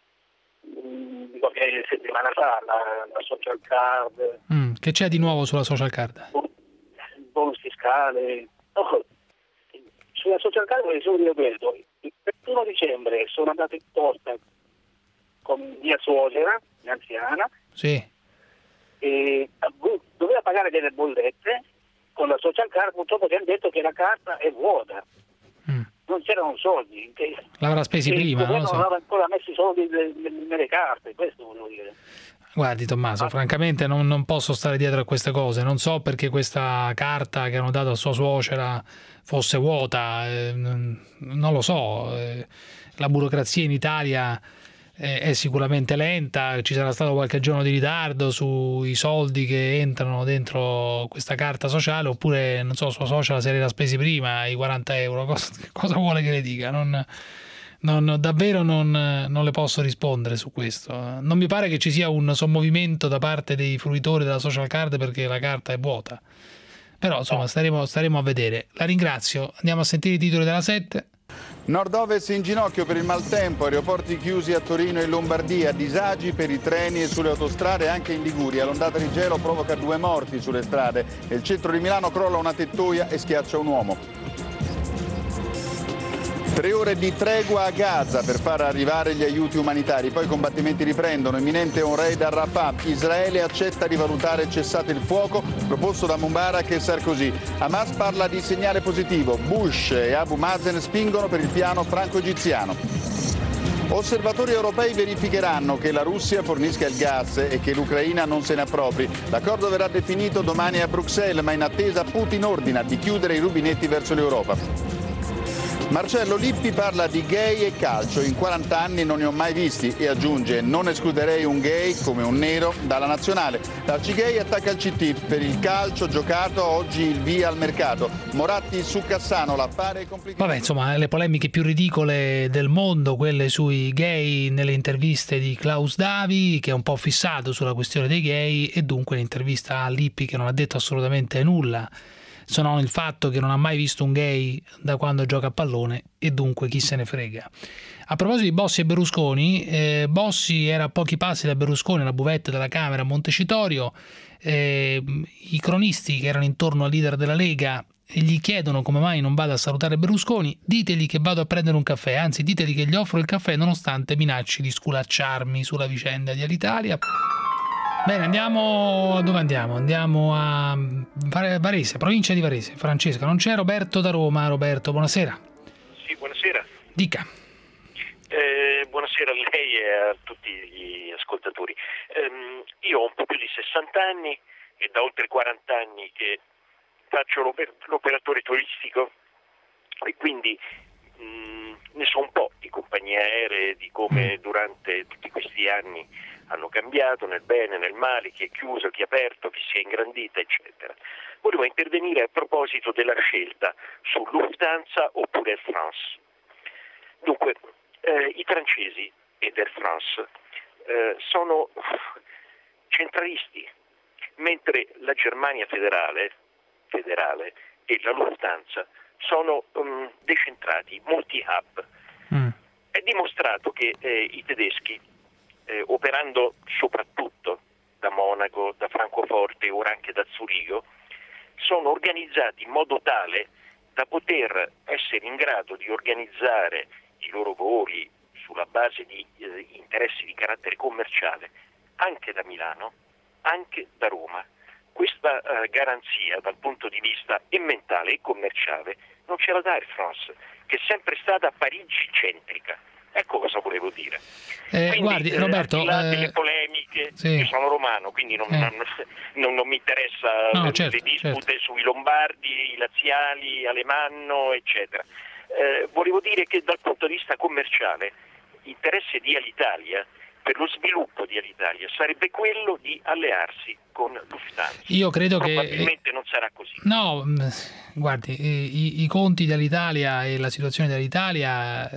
di qualche settimana fa, la, la social card. Mm, che c'è di nuovo sulla social card? Il bonus fiscale. No, sulla social card voglio solo dire questo. Il ventuno dicembre sono andato in posta con mia suocera, mia anziana, sì. E doveva pagare delle bollette con la social card, purtroppo ti hanno detto che la carta è vuota, mm. non c'erano soldi, che, l'avrà spesi prima, il governo non lo so. non aveva ancora messo i soldi nelle carte, questo volevo dire. Guardi Tommaso, ah. francamente non, non posso stare dietro a queste cose, non so perché questa carta che hanno dato a sua suocera fosse vuota, eh, non lo so, eh, la burocrazia in Italia è sicuramente lenta, ci sarà stato qualche giorno di ritardo sui soldi che entrano dentro questa carta sociale, oppure non so, sua socia se li era spesi prima i quaranta euro, cosa, cosa vuole che le dica? Non, non, davvero non, non le posso rispondere su questo. Non mi pare che ci sia un sommovimento da parte dei fruitori della social card perché la carta è vuota, però insomma staremo, staremo a vedere. La ringrazio, andiamo a sentire i titoli della sette. Nord-Ovest in ginocchio per il maltempo, aeroporti chiusi a Torino e Lombardia, disagi per i treni e sulle autostrade anche in Liguria. L'ondata di gelo provoca due morti sulle strade e il centro di Milano crolla una tettoia e schiaccia un uomo. Tre ore di tregua a Gaza per far arrivare gli aiuti umanitari, poi i combattimenti riprendono, imminente un raid a Rafah. Israele accetta di valutare il cessate il fuoco proposto da Mubarak e Sarkozy. Hamas parla di segnale positivo, Bush e Abu Mazen spingono per il piano franco-egiziano. Osservatori europei verificheranno che la Russia fornisca il gas e che l'Ucraina non se ne appropri. L'accordo verrà definito domani a Bruxelles, ma in attesa Putin ordina di chiudere i rubinetti verso l'Europa. Marcello Lippi parla di gay e calcio, in quaranta anni non ne ho mai visti e aggiunge non escluderei un gay come un nero dalla nazionale. L'Arcigay attacca il C T, per il calcio giocato oggi il via al mercato. Moratti su Cassano, l'affare è complicato. Vabbè, insomma, le polemiche più ridicole del mondo, quelle sui gay nelle interviste di Klaus Davi, che è un po' fissato sulla questione dei gay, e dunque l'intervista a Lippi che non ha detto assolutamente nulla, se non il fatto che non ha mai visto un gay da quando gioca a pallone e dunque chi se ne frega. A proposito di Bossi e Berlusconi, eh, Bossi era a pochi passi da Berlusconi alla buvette della Camera a Montecitorio, eh, i cronisti che erano intorno al leader della Lega gli chiedono come mai non vada a salutare Berlusconi. Ditegli che vado a prendere un caffè, anzi ditegli che gli offro il caffè nonostante minacci di sculacciarmi sulla vicenda di Alitalia. Bene, andiamo dove andiamo? Andiamo a Varese, provincia di Varese. Francesca, non c'è Roberto da Roma. Roberto, buonasera. Sì, buonasera. Dica. Eh, buonasera a lei e a tutti gli ascoltatori. Eh, io ho un po' più di sessanta anni e da oltre quaranta anni che faccio l'oper- l'operatore turistico e quindi mh, ne so un po' di compagnie aeree, di come durante tutti questi anni hanno cambiato nel bene, nel male, chi è chiuso, chi è aperto, chi si è ingrandita, eccetera. Volevo intervenire a proposito della scelta su Lufthansa oppure Air France. Dunque, eh, i francesi ed Air France eh, sono centralisti, mentre la Germania federale, federale e la Lufthansa sono um, decentrati, multi-hub. Mm. È dimostrato che eh, i tedeschi, Eh, operando soprattutto da Monaco, da Francoforte e ora anche da Zurigo, sono organizzati in modo tale da poter essere in grado di organizzare i loro voli sulla base di eh, interessi di carattere commerciale anche da Milano, anche da Roma. Questa eh, garanzia dal punto di vista e mentale e commerciale non ce la dà Air France, che è sempre stata Parigi centrica. Ecco cosa volevo dire. Eh, quindi, guardi, Roberto, al di là eh, delle polemiche, sì. Io sono romano, quindi non, eh. non, non mi interessa no, le, certo, le dispute certo. sui lombardi, i laziali, Alemanno, eccetera. Eh, volevo dire che dal punto di vista commerciale l'interesse di Alitalia per lo sviluppo di Alitalia sarebbe quello di allearsi con Lufthansa. Io credo Probabilmente che non sarà così. No, guardi, i, i conti dell'Italia e la situazione dell'Italia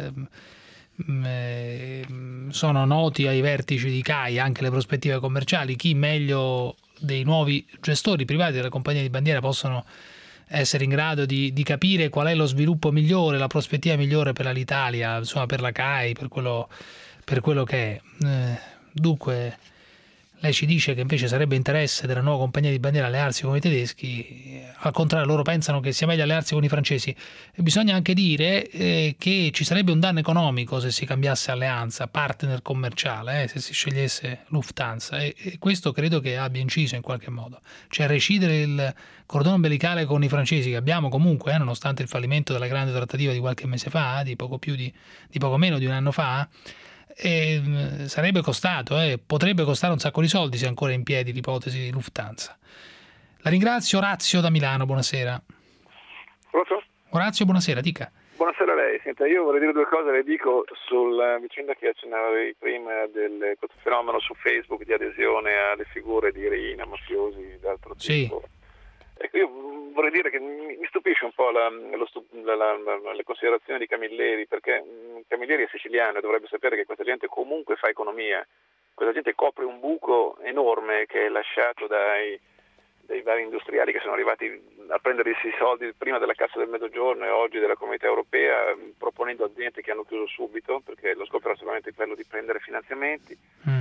eh, sono noti ai vertici di C A I, anche le prospettive commerciali. Chi meglio dei nuovi gestori privati della compagnia di bandiera possono essere in grado di, di capire qual è lo sviluppo migliore, la prospettiva migliore per l'Italia, insomma per la C A I, per quello, per quello che è. Eh, dunque lei ci dice che invece sarebbe interesse della nuova compagnia di bandiera allearsi con i tedeschi, al contrario loro pensano che sia meglio allearsi con i francesi. E bisogna anche dire eh, che ci sarebbe un danno economico se si cambiasse alleanza, partner commerciale, eh, se si scegliesse Lufthansa, e, e questo credo che abbia inciso in qualche modo. Cioè recidere il cordone ombelicale con i francesi che abbiamo comunque, eh, nonostante il fallimento della grande trattativa di qualche mese fa, di poco più di, di poco meno di un anno fa, E sarebbe costato, eh, potrebbe costare un sacco di soldi se ancora è in piedi l'ipotesi di Lufthansa. La ringrazio. Orazio da Milano, buonasera. Pronto? Orazio, buonasera, dica. Buonasera a lei. Senta, io vorrei dire due cose, le dico sulla vicenda che accennavi prima del questo fenomeno su Facebook di adesione alle figure di Riina, mafiosi d'altro tipo. Sì. Ecco, io vorrei dire che mi stupisce un po' la, lo stu, la, la, la, le considerazioni di Camilleri, perché Camilleri è siciliano e dovrebbe sapere che questa gente comunque fa economia, questa gente copre un buco enorme che è lasciato dai, dei vari industriali che sono arrivati a prendersi i soldi prima della Cassa del Mezzogiorno e oggi della Comunità Europea, proponendo aziende che hanno chiuso subito, perché lo scopo era solamente quello di prendere finanziamenti, mm.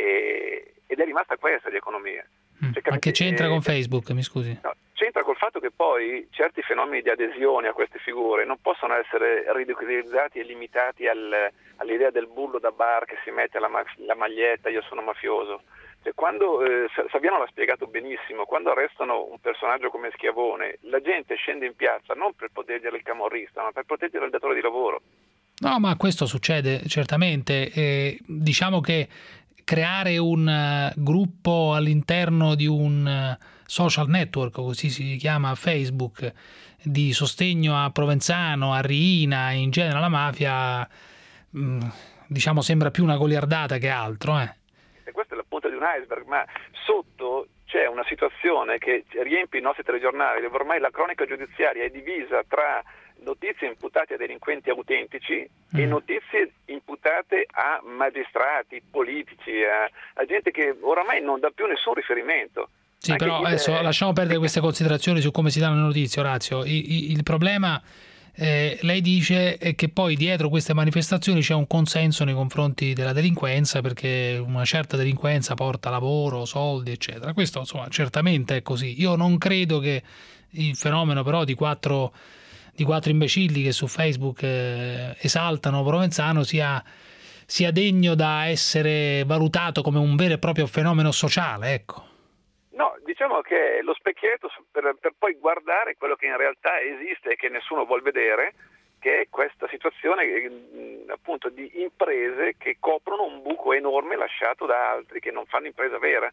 e, ed è rimasta questa di economia. Mm. Cioè, ma che c'entra con Facebook, mi scusi? No, c'entra col fatto che poi certi fenomeni di adesione a queste figure non possono essere ridicolizzati e limitati al, all'idea del bullo da bar che si mette la, la maglietta io sono mafioso. Cioè, quando eh, Saviano l'ha spiegato benissimo, quando arrestano un personaggio come Schiavone, la gente scende in piazza non per proteggere il camorrista, ma per proteggere il datore di lavoro. No, ma questo succede certamente. Eh, diciamo che creare un uh, gruppo all'interno di un uh, social network, così si chiama Facebook, di sostegno a Provenzano, a Riina, in genere alla mafia, mh, diciamo sembra più una goliardata che altro, eh. E questa è la punta di un iceberg, ma sotto c'è una situazione che riempie i nostri telegiornali, dove ormai la cronaca giudiziaria è divisa tra notizie imputate a delinquenti autentici mm. e notizie imputate a magistrati, politici, a, a gente che oramai non dà più nessun riferimento. Sì, Anche però adesso è... lasciamo perdere queste considerazioni su come si danno le notizie, Orazio. Il, il, il problema, eh, lei dice, è che poi dietro queste manifestazioni c'è un consenso nei confronti della delinquenza, perché una certa delinquenza porta lavoro, soldi, eccetera. Questo, insomma, certamente è così. Io non credo che il fenomeno però di quattro... di quattro imbecilli che su Facebook eh, esaltano Provenzano sia, sia degno da essere valutato come un vero e proprio fenomeno sociale, ecco. No, diciamo che è lo specchietto per, per poi guardare quello che in realtà esiste e che nessuno vuol vedere, che è questa situazione appunto di imprese che coprono un buco enorme lasciato da altri che non fanno impresa vera.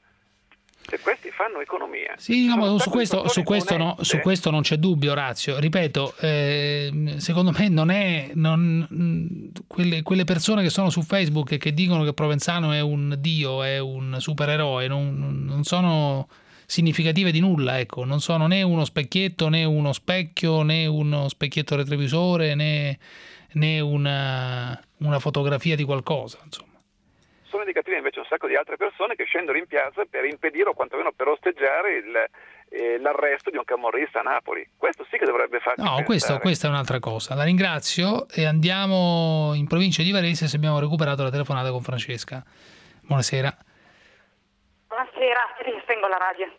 Se questi fanno economia. Sì, no, ma su questo, su, questo no, su questo non c'è dubbio, Orazio. Ripeto, eh, secondo me non è non, quelle, quelle persone che sono su Facebook e che dicono che Provenzano è un dio, è un supereroe, non, non sono significative di nulla, ecco. Non sono né uno specchietto, né uno specchio, né uno specchietto retrovisore, né, né una, una fotografia di qualcosa, insomma. Sono indicative invece un sacco di altre persone che scendono in piazza per impedire o quantomeno per osteggiare il, eh, l'arresto di un camorrista a Napoli. Questo sì che dovrebbe farci No, questo, questa è un'altra cosa. La ringrazio e andiamo in provincia di Varese se abbiamo recuperato la telefonata con Francesca. Buonasera. Buonasera, spengo la radio.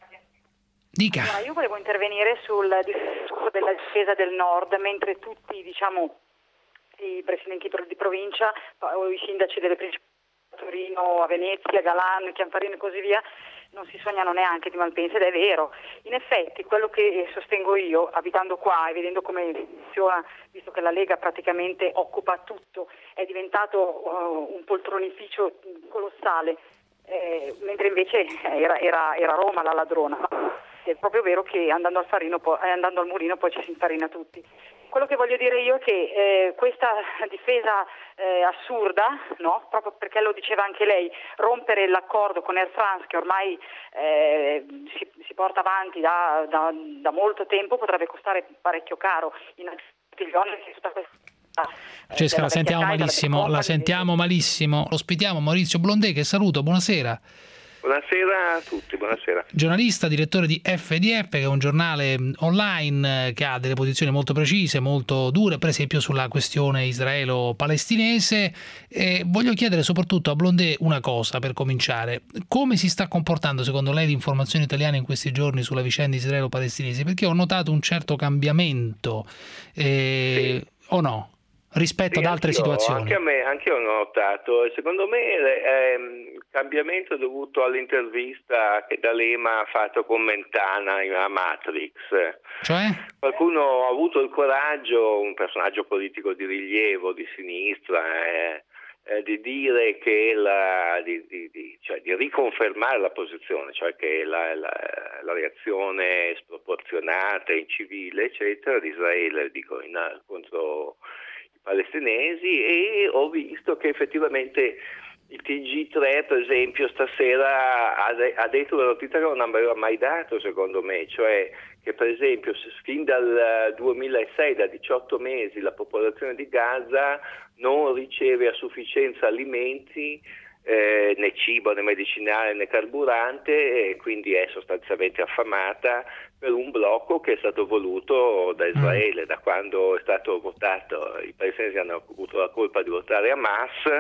Dica. Allora, io volevo intervenire sul discorso della difesa del nord, mentre tutti, diciamo, i presidenti di provincia o i sindaci delle principali Torino, a Venezia, Galan, Chianfarino e così via, non si sognano neanche di Malpensa, ed è vero. In effetti quello che sostengo io, abitando qua e vedendo come funziona, visto che la Lega praticamente occupa tutto, è diventato uh, un poltronificio colossale, eh, mentre invece era, era, era Roma la ladrona. È proprio vero che andando al, farino, poi, andando al mulino poi ci si infarina tutti. Quello che voglio dire io è che eh, questa difesa eh, assurda, no? Proprio perché lo diceva anche lei, rompere l'accordo con Air France che ormai eh, si, si porta avanti da, da, da molto tempo, potrebbe costare parecchio caro in gli oneri di tutta questa... Francesca, la sentiamo malissimo, la sentiamo malissimo. Ospitiamo Maurizio Blondé, che saluto, buonasera. Buonasera a tutti, buonasera. Giornalista, direttore di F D F, che è un giornale online che ha delle posizioni molto precise, molto dure, per esempio sulla questione israelo-palestinese. E voglio chiedere soprattutto a Blondé una cosa per cominciare. Come si sta comportando secondo lei l'informazione italiana in questi giorni sulla vicenda israelo-palestinese? Perché ho notato un certo cambiamento, eh, sì. o no? Rispetto sì, ad altre anch'io, situazioni. Anche a me, anche io ho notato, e secondo me è un cambiamento dovuto all'intervista che D'Alema ha fatto con Mentana a Matrix. Cioè? Qualcuno ha avuto il coraggio, un personaggio politico di rilievo, di sinistra, eh, eh, di dire che la, di, di, di, cioè, di riconfermare la posizione, cioè che la, la, la reazione sproporzionata, incivile, eccetera, di Israele, dico, in, contro palestinesi, e ho visto che effettivamente il T G tre per esempio stasera ha, de- ha detto una notizia che non aveva mai dato secondo me, cioè che per esempio fin dal duemilasei, da diciotto mesi, la popolazione di Gaza non riceve a sufficienza alimenti eh, né cibo né medicinale né carburante, e quindi è sostanzialmente affamata per un blocco che è stato voluto da Israele. Da quando è stato votato, i palestinesi hanno avuto la colpa di votare Hamas,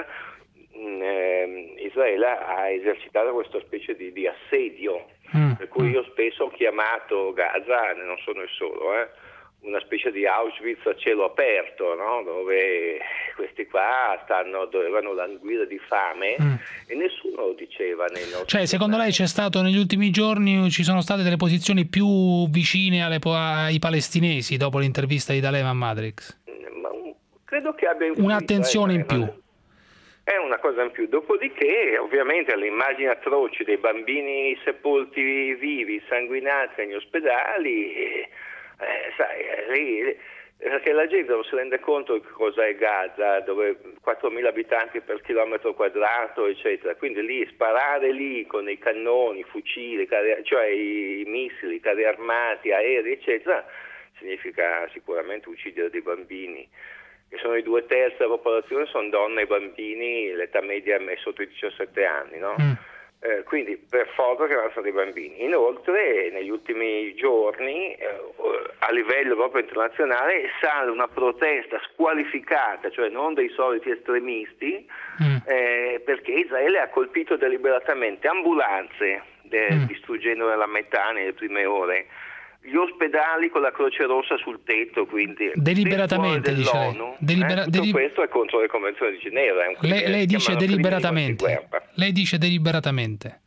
eh, Israele ha esercitato questa specie di, di assedio, mm. per cui io spesso ho chiamato Gaza, non sono il solo, eh, una specie di Auschwitz a cielo aperto, no? Dove questi qua stanno, dovevano languire di fame, mm. e nessuno lo diceva nei nostri Cioè, secondo lei c'è stato negli ultimi giorni, ci sono state delle posizioni più vicine alle, ai palestinesi dopo l'intervista di Dalema a Matrix? Ma credo che abbia un'attenzione in più. È una cosa in più. Dopodiché, ovviamente, le immagini atroci dei bambini sepolti vivi, sanguinati negli ospedali, eh, sai, lì, perché la gente non si rende conto di cosa è Gaza, dove quattromila abitanti per chilometro quadrato, eccetera. Quindi lì, sparare lì con i cannoni, i fucili, carri, cioè i missili, carri armati, aerei, eccetera, significa sicuramente uccidere dei bambini, che sono i due terzi della popolazione, sono donne e bambini, l'età media è sotto i diciassette anni, no? Mm. Eh, quindi per forza che vanno stati i bambini. Inoltre negli ultimi giorni eh, a livello proprio internazionale sale una protesta squalificata, cioè non dei soliti estremisti, mm. eh, perché Israele ha colpito deliberatamente ambulanze, de- mm. distruggendone la metà nelle prime ore, gli ospedali con la Croce Rossa sul tetto, quindi deliberatamente dice lei. Delibera- eh, tutto delib- questo è contro le convenzioni di Ginevra. È un lei, lei dice deliberatamente. Lei dice deliberatamente.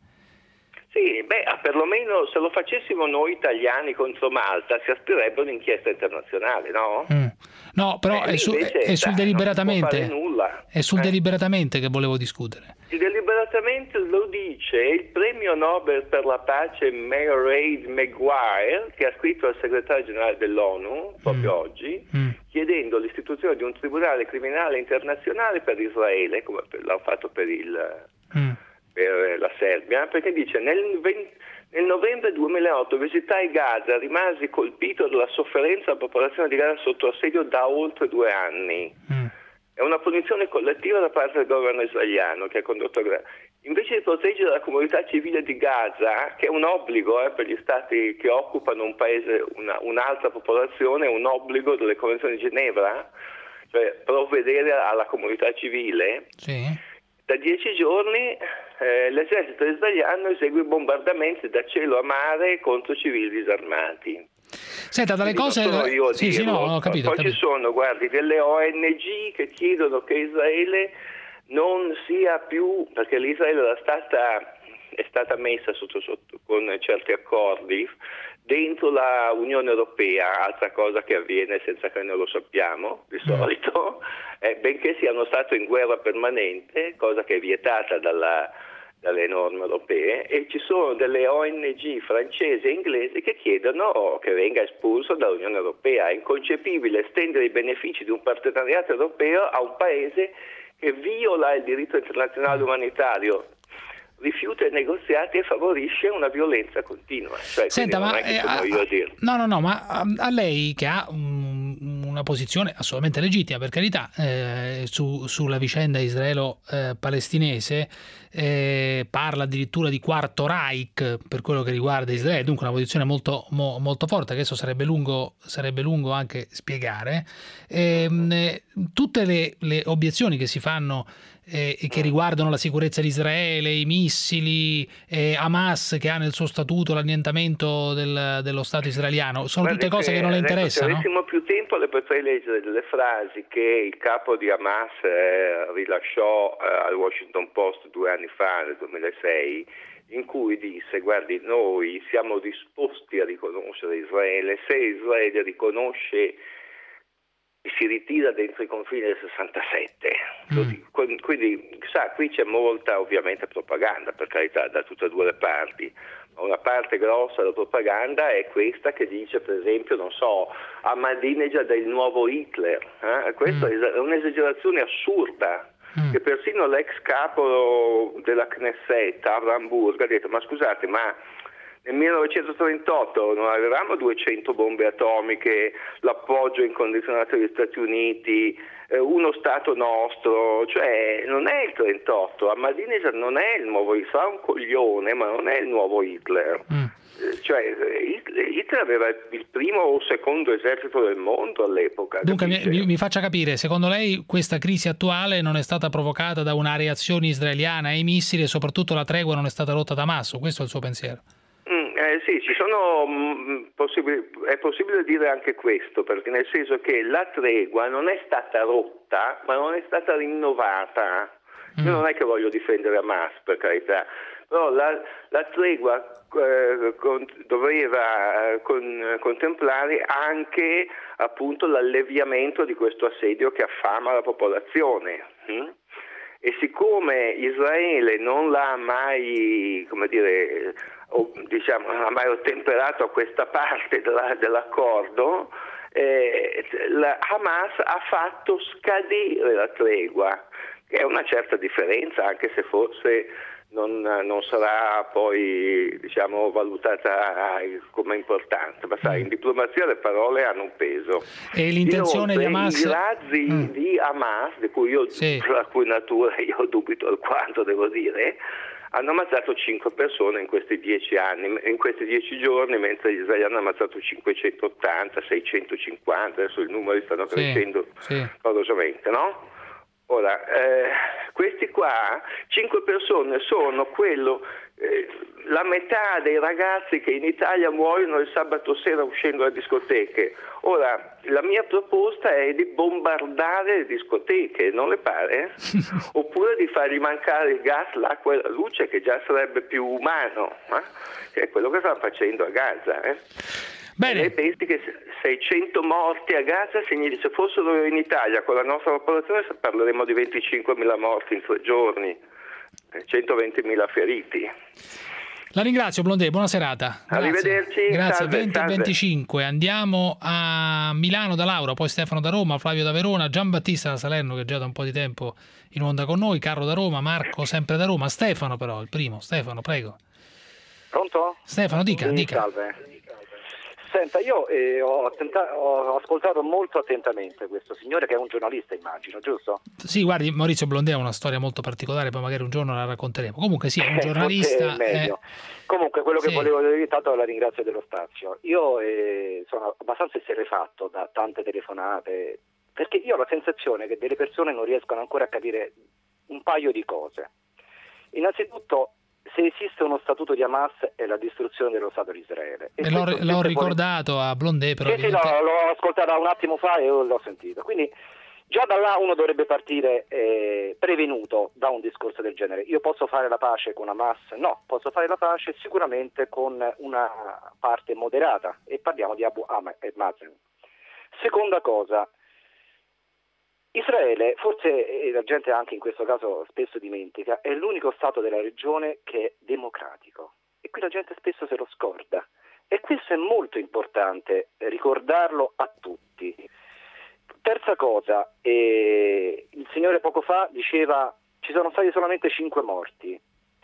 Sì, beh, perlomeno se lo facessimo noi italiani contro Malta si aspirerebbe un'inchiesta internazionale, no? Mm. No, però eh, è, su, è, è sul deliberatamente. Non si può fare nulla. È sul eh. deliberatamente che volevo discutere. Il deliberatamente lo dice il premio Nobel per la pace Mairead Maguire, che ha scritto al segretario generale dell'ONU proprio mm. oggi, mm. chiedendo l'istituzione di un tribunale criminale internazionale per Israele, come l'ha fatto per, il, mm. per la Serbia, perché dice nel, nel novembre duemilaotto visitai Gaza, rimasi colpito dalla sofferenza della popolazione di Gaza sotto assedio da oltre due anni. Mm. È una punizione collettiva da parte del governo israeliano che ha condotto a Gaza. Invece di proteggere la comunità civile di Gaza, che è un obbligo eh, per gli stati che occupano un paese, una, un'altra popolazione, è un obbligo delle convenzioni di Ginevra, cioè provvedere alla comunità civile, sì. Da dieci giorni eh, l'esercito israeliano esegue bombardamenti da cielo a mare contro civili disarmati. Senta, dalle Quindi cose... non sono io a sì, dirlo. Sì, no, ho capito, Poi ho capito. ci sono, guardi, delle O N G che chiedono che Israele non sia più, perché l'Israele era stata, è stata messa sotto, sotto con certi accordi dentro la Unione Europea, altra cosa che avviene senza che noi lo sappiamo di solito, eh, benché siano stato in guerra permanente, cosa che è vietata dalla, dalle norme europee, e ci sono delle O N G francesi e inglesi che chiedono che venga espulso dall'Unione Europea. È inconcepibile estendere i benefici di un partenariato europeo a un paese che viola il diritto internazionale umanitario, rifiuta i negoziati e favorisce una violenza continua. Cioè, Senta, non ma è che eh, sono a, io a dirlo. no, no, no, ma a, a lei che ha um, una posizione assolutamente legittima, per carità, eh, su, sulla vicenda israelo-palestinese, eh, parla addirittura di quarto Reich per quello che riguarda Israele, dunque una posizione molto, mo, molto forte, che adesso sarebbe lungo, sarebbe lungo anche spiegare. Eh, tutte le, le obiezioni che si fanno e eh, che riguardano la sicurezza di Israele, i missili, eh, Hamas che ha nel suo statuto l'annientamento del, dello Stato israeliano, sono Guardi tutte cose che, che non le interessano. Se avessimo più tempo le potrei leggere delle frasi che il capo di Hamas eh, rilasciò eh, al Washington Post due anni fa, nel duemilasei, in cui disse: guardi, noi siamo disposti a riconoscere Israele se Israele riconosce, si ritira dentro i confini del sessantasette. Mm. Quindi sa, qui c'è molta ovviamente propaganda, per carità, da tutte e due le parti, ma una parte grossa della propaganda è questa che dice, per esempio, non so, Ahmadinejad è il nuovo Hitler. Eh? Questa mm. è un'esagerazione assurda, mm. che persino l'ex capo della Knesset, Avram Burg, ha detto: ma scusate, ma Nel millenovecentotrentotto non avevamo duecento bombe atomiche, l'appoggio incondizionato degli Stati Uniti, eh, uno Stato nostro, cioè non è il trentotto, Ahmadinejad non è il nuovo, sarà un coglione, ma non è il nuovo Hitler. Mm. Cioè Hitler aveva il primo o secondo esercito del mondo all'epoca. Dunque mi, mi faccia capire, secondo lei questa crisi attuale non è stata provocata da una reazione israeliana ai missili e soprattutto la tregua non è stata rotta da Hamas? Questo è il suo pensiero? Mm, eh, sì, ci sono mh, possibili, è possibile dire anche questo, perché nel senso che la tregua non è stata rotta, ma non è stata rinnovata. Mm. Io non è che voglio difendere Hamas, per carità, però la, la tregua eh, con, doveva eh, con, contemplare anche appunto l'alleviamento di questo assedio che affama la popolazione. Hm? E siccome Israele non l'ha mai, come dire, o, diciamo, non ha mai ottemperato a questa parte della, dell'accordo, eh, la Hamas ha fatto scadere la tregua, che è una certa differenza, anche se forse non, non sarà poi, diciamo, valutata come importante, ma sai, in diplomazia le parole hanno un peso. E l'intenzione Inoltre, di Hamas? I razzi mm. di Hamas, di cui io, sì. la cui natura io dubito alquanto, devo dire, hanno ammazzato cinque persone in questi dieci anni, in questi dieci giorni, mentre gli israeliani hanno ammazzato cinquecentottanta, seicentocinquanta, adesso i numeri stanno sì. crescendo sì. paurosamente, no? Ora, eh, questi qua, cinque persone, sono quello, eh, la metà dei ragazzi che in Italia muoiono il sabato sera uscendo dalle discoteche. Ora, la mia proposta è di bombardare le discoteche, non le pare? Oppure di fargli mancare il gas, l'acqua e la luce, che già sarebbe più umano, eh? Che è quello che stanno facendo a Gaza, eh? Bene. Lei pensi che seicento morti a Gaza, se fossero in Italia con la nostra popolazione parleremo di venticinquemila morti in tre giorni, centoventimila feriti. La ringrazio Blondet, buona serata. Grazie. Arrivederci. Grazie. Salve, venti e salve. venticinque, andiamo a Milano da Laura, poi Stefano da Roma, Flavio da Verona, Giambattista da Salerno che è già da un po' di tempo in onda con noi, Carlo da Roma, Marco sempre da Roma, Stefano però, il primo. Stefano, prego. Pronto? Stefano, dica, sì, dica. Salve. Senta, io eh, ho, attenta- ho ascoltato molto attentamente questo signore che è un giornalista, immagino, giusto? Sì, guardi, Maurizio Blondet ha una storia molto particolare, poi magari un giorno la racconteremo. Comunque sì, è un giornalista. Eh, Comunque quello sì. che volevo dire, tanto la ringrazio dello spazio. Io eh, sono abbastanza esterrefatto da tante telefonate, perché io ho la sensazione che delle persone non riescono ancora a capire un paio di cose. Innanzitutto, se esiste uno statuto di Hamas è la distruzione dello Stato di Israele. E, e l'ho, l'ho ricordato a Blondet, però... Sì, sì, no, l'ho ascoltata un attimo fa e l'ho sentito. Quindi già da là uno dovrebbe partire eh, prevenuto da un discorso del genere. Io posso fare la pace con Hamas? No, posso fare la pace sicuramente con una parte moderata, e parliamo di Abu Mazen. Seconda cosa, Israele, forse eh, la gente anche in questo caso spesso dimentica, è l'unico Stato della regione che è democratico, e qui la gente spesso se lo scorda, e questo è molto importante ricordarlo a tutti. Terza cosa, eh, il signore poco fa diceva ci sono stati solamente cinque morti.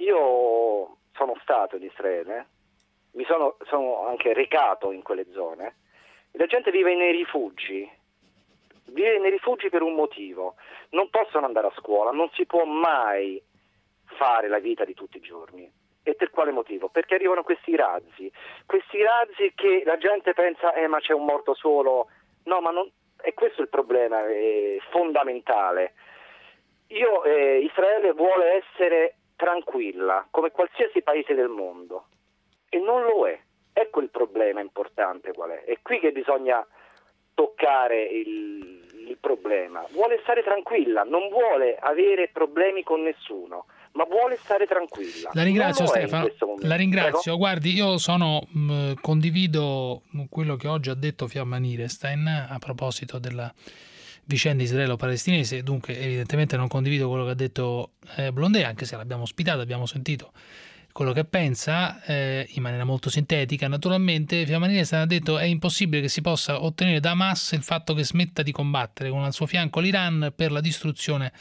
Io sono stato in Israele, mi sono, sono anche recato in quelle zone, e la gente vive nei rifugi. Vive nei rifugi per un motivo: non possono andare a scuola, non si può mai fare la vita di tutti i giorni. E per quale motivo? Perché arrivano questi razzi, questi razzi che la gente pensa eh ma c'è un morto solo. No, ma non è questo il problema eh, fondamentale. Io eh, Israele vuole essere tranquilla come qualsiasi paese del mondo, e non lo è. Ecco il problema importante qual è. È qui che bisogna toccare il, il problema. Vuole stare tranquilla, non vuole avere problemi con nessuno, ma vuole stare tranquilla. La ringrazio Stefano, la ringrazio. Prego? Guardi, io sono mh, condivido quello che oggi ha detto Fiamma Nirenstein a proposito della vicenda israelo-palestinese, dunque evidentemente non condivido quello che ha detto eh, Blondet, anche se l'abbiamo ospitato, abbiamo sentito quello che pensa eh, in maniera molto sintetica. Naturalmente Fiamma Nirenstein ha detto è impossibile che si possa ottenere da Hamas il fatto che smetta di combattere con al suo fianco l'Iran per la distruzione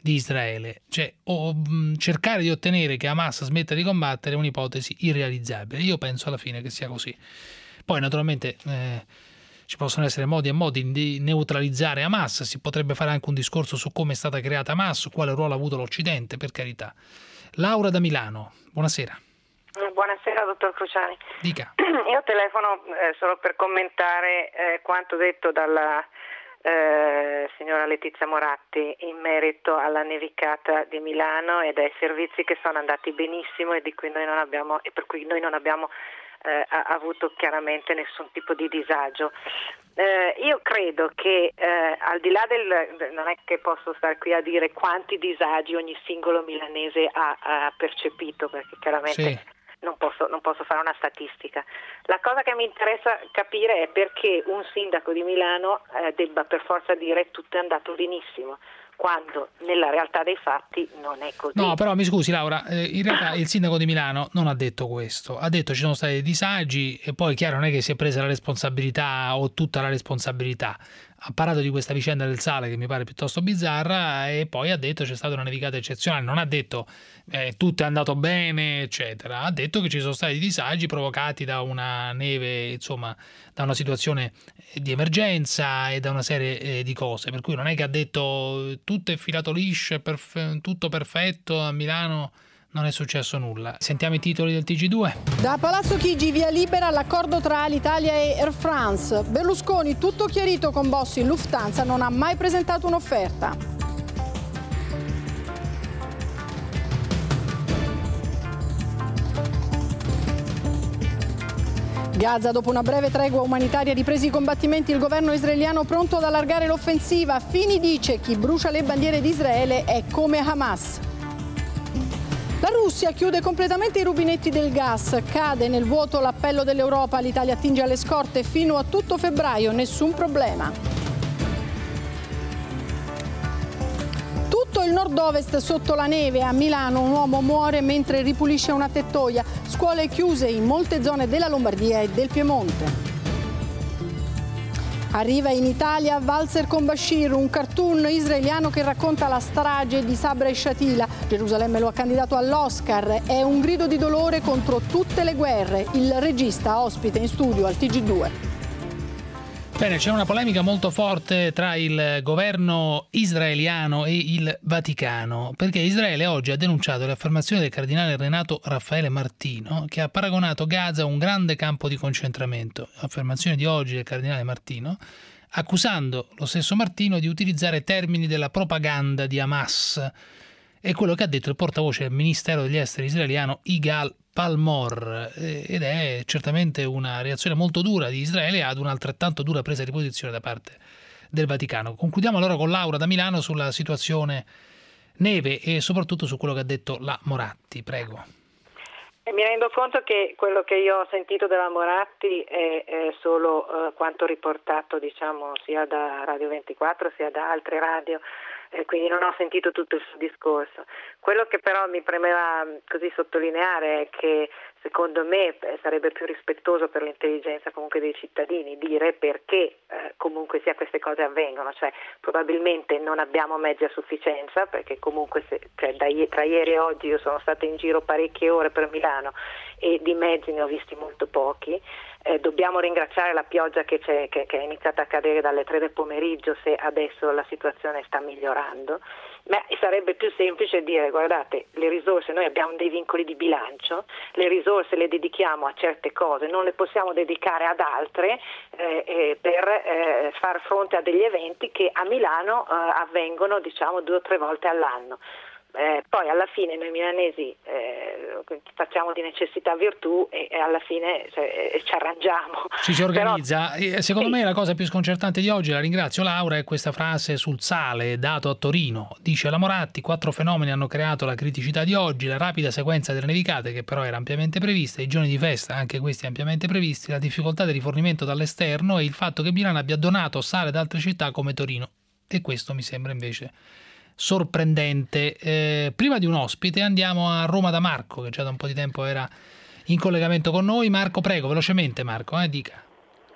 di Israele. Cioè, o, mh, cercare di ottenere che Hamas smetta di combattere è un'ipotesi irrealizzabile. Io penso alla fine che sia così. Poi naturalmente eh, ci possono essere modi e modi di neutralizzare Hamas, si potrebbe fare anche un discorso su come è stata creata Hamas, quale ruolo ha avuto l'Occidente, per carità. Laura da Milano, buonasera. Buonasera dottor Cruciani. Dica. Io telefono eh, solo per commentare eh, quanto detto dalla eh, signora Letizia Moratti in merito alla nevicata di Milano e dai servizi che sono andati benissimo e di cui noi non abbiamo e per cui noi non abbiamo eh, avuto chiaramente nessun tipo di disagio. Eh, io credo che eh, al di là del non è che posso stare qui a dire quanti disagi ogni singolo milanese ha, ha percepito, perché chiaramente sì. Non posso, non posso fare una statistica. La cosa che mi interessa capire è perché un sindaco di Milano eh, debba per forza dire tutto è andato benissimo, quando nella realtà dei fatti non è così. No, però mi scusi Laura, eh, in realtà il sindaco di Milano non ha detto questo, ha detto ci sono stati disagi e poi chiaro non è che si è presa la responsabilità o tutta la responsabilità. Ha parlato di questa vicenda del sale che mi pare piuttosto bizzarra e poi ha detto c'è stata una nevicata eccezionale, non ha detto eh, tutto è andato bene eccetera, ha detto che ci sono stati disagi provocati da una neve, insomma da una situazione di emergenza e da una serie eh, di cose, per cui non è che ha detto tutto è filato liscio, perf- tutto perfetto, a Milano non è successo nulla. Sentiamo i titoli del T G due. Da Palazzo Chigi via libera l'accordo tra Alitalia e Air France. Berlusconi tutto chiarito con Bossi, Lufthansa non ha mai presentato un'offerta. Gaza, dopo una breve tregua umanitaria ripresi i combattimenti, il governo israeliano pronto ad allargare l'offensiva. Fini dice chi brucia le bandiere di Israele è come Hamas. La Russia chiude completamente i rubinetti del gas, cade nel vuoto l'appello dell'Europa, l'Italia attinge alle scorte fino a tutto febbraio, nessun problema. Tutto il nord-ovest sotto la neve, a Milano un uomo muore mentre ripulisce una tettoia, scuole chiuse in molte zone della Lombardia e del Piemonte. Arriva in Italia Valzer con Bashir, un cartoon israeliano che racconta la strage di Sabra e Shatila. Gerusalemme lo ha candidato all'Oscar. È un grido di dolore contro tutte le guerre. Il regista ospite in studio al T G due. Bene, c'è una polemica molto forte tra il governo israeliano e il Vaticano, perché Israele oggi ha denunciato le affermazioni del cardinale Renato Raffaele Martino, che ha paragonato Gaza a un grande campo di concentramento. Affermazione di oggi del cardinale Martino, accusando lo stesso Martino di utilizzare termini della propaganda di Hamas. È quello che ha detto il portavoce del Ministero degli Esteri israeliano Igal Palmor, ed è certamente una reazione molto dura di Israele ad un'altrettanto dura presa di posizione da parte del Vaticano. Concludiamo allora con Laura da Milano sulla situazione neve e soprattutto su quello che ha detto la Moratti. Prego. Mi rendo conto che quello che io ho sentito della Moratti è, è solo uh, quanto riportato, diciamo, sia da Radio ventiquattro sia da altre radio, eh, quindi non ho sentito tutto il suo discorso. Quello che però mi premeva così sottolineare è che secondo me sarebbe più rispettoso per l'intelligenza comunque dei cittadini dire perché eh, comunque sia queste cose avvengono, cioè probabilmente non abbiamo mezzi a sufficienza, perché comunque se, cioè, da, tra ieri e oggi io sono stata in giro parecchie ore per Milano e di mezzi ne ho visti molto pochi. Eh, dobbiamo ringraziare la pioggia che, c'è, che, che è iniziata a cadere dalle tre del pomeriggio se adesso la situazione sta migliorando, ma sarebbe più semplice dire guardate le risorse, noi abbiamo dei vincoli di bilancio, le risorse le dedichiamo a certe cose, non le possiamo dedicare ad altre eh, eh, per eh, far fronte a degli eventi che a Milano eh, avvengono diciamo due o tre volte all'anno. Eh, poi alla fine noi milanesi eh, facciamo di necessità virtù e, e alla fine cioè, eh, ci arrangiamo. Ci si organizza. Però, secondo sì. me la cosa più sconcertante di oggi, la ringrazio Laura, è questa frase sul sale dato a Torino. Dice la Moratti, quattro fenomeni hanno creato la criticità di oggi, la rapida sequenza delle nevicate che però era ampiamente prevista, i giorni di festa anche questi ampiamente previsti, la difficoltà del rifornimento dall'esterno e il fatto che Milano abbia donato sale ad altre città come Torino. E questo mi sembra invece sorprendente. Eh, prima di un ospite andiamo a Roma da Marco, che già da un po' di tempo era in collegamento con noi. Marco, prego, velocemente Marco, eh, dica.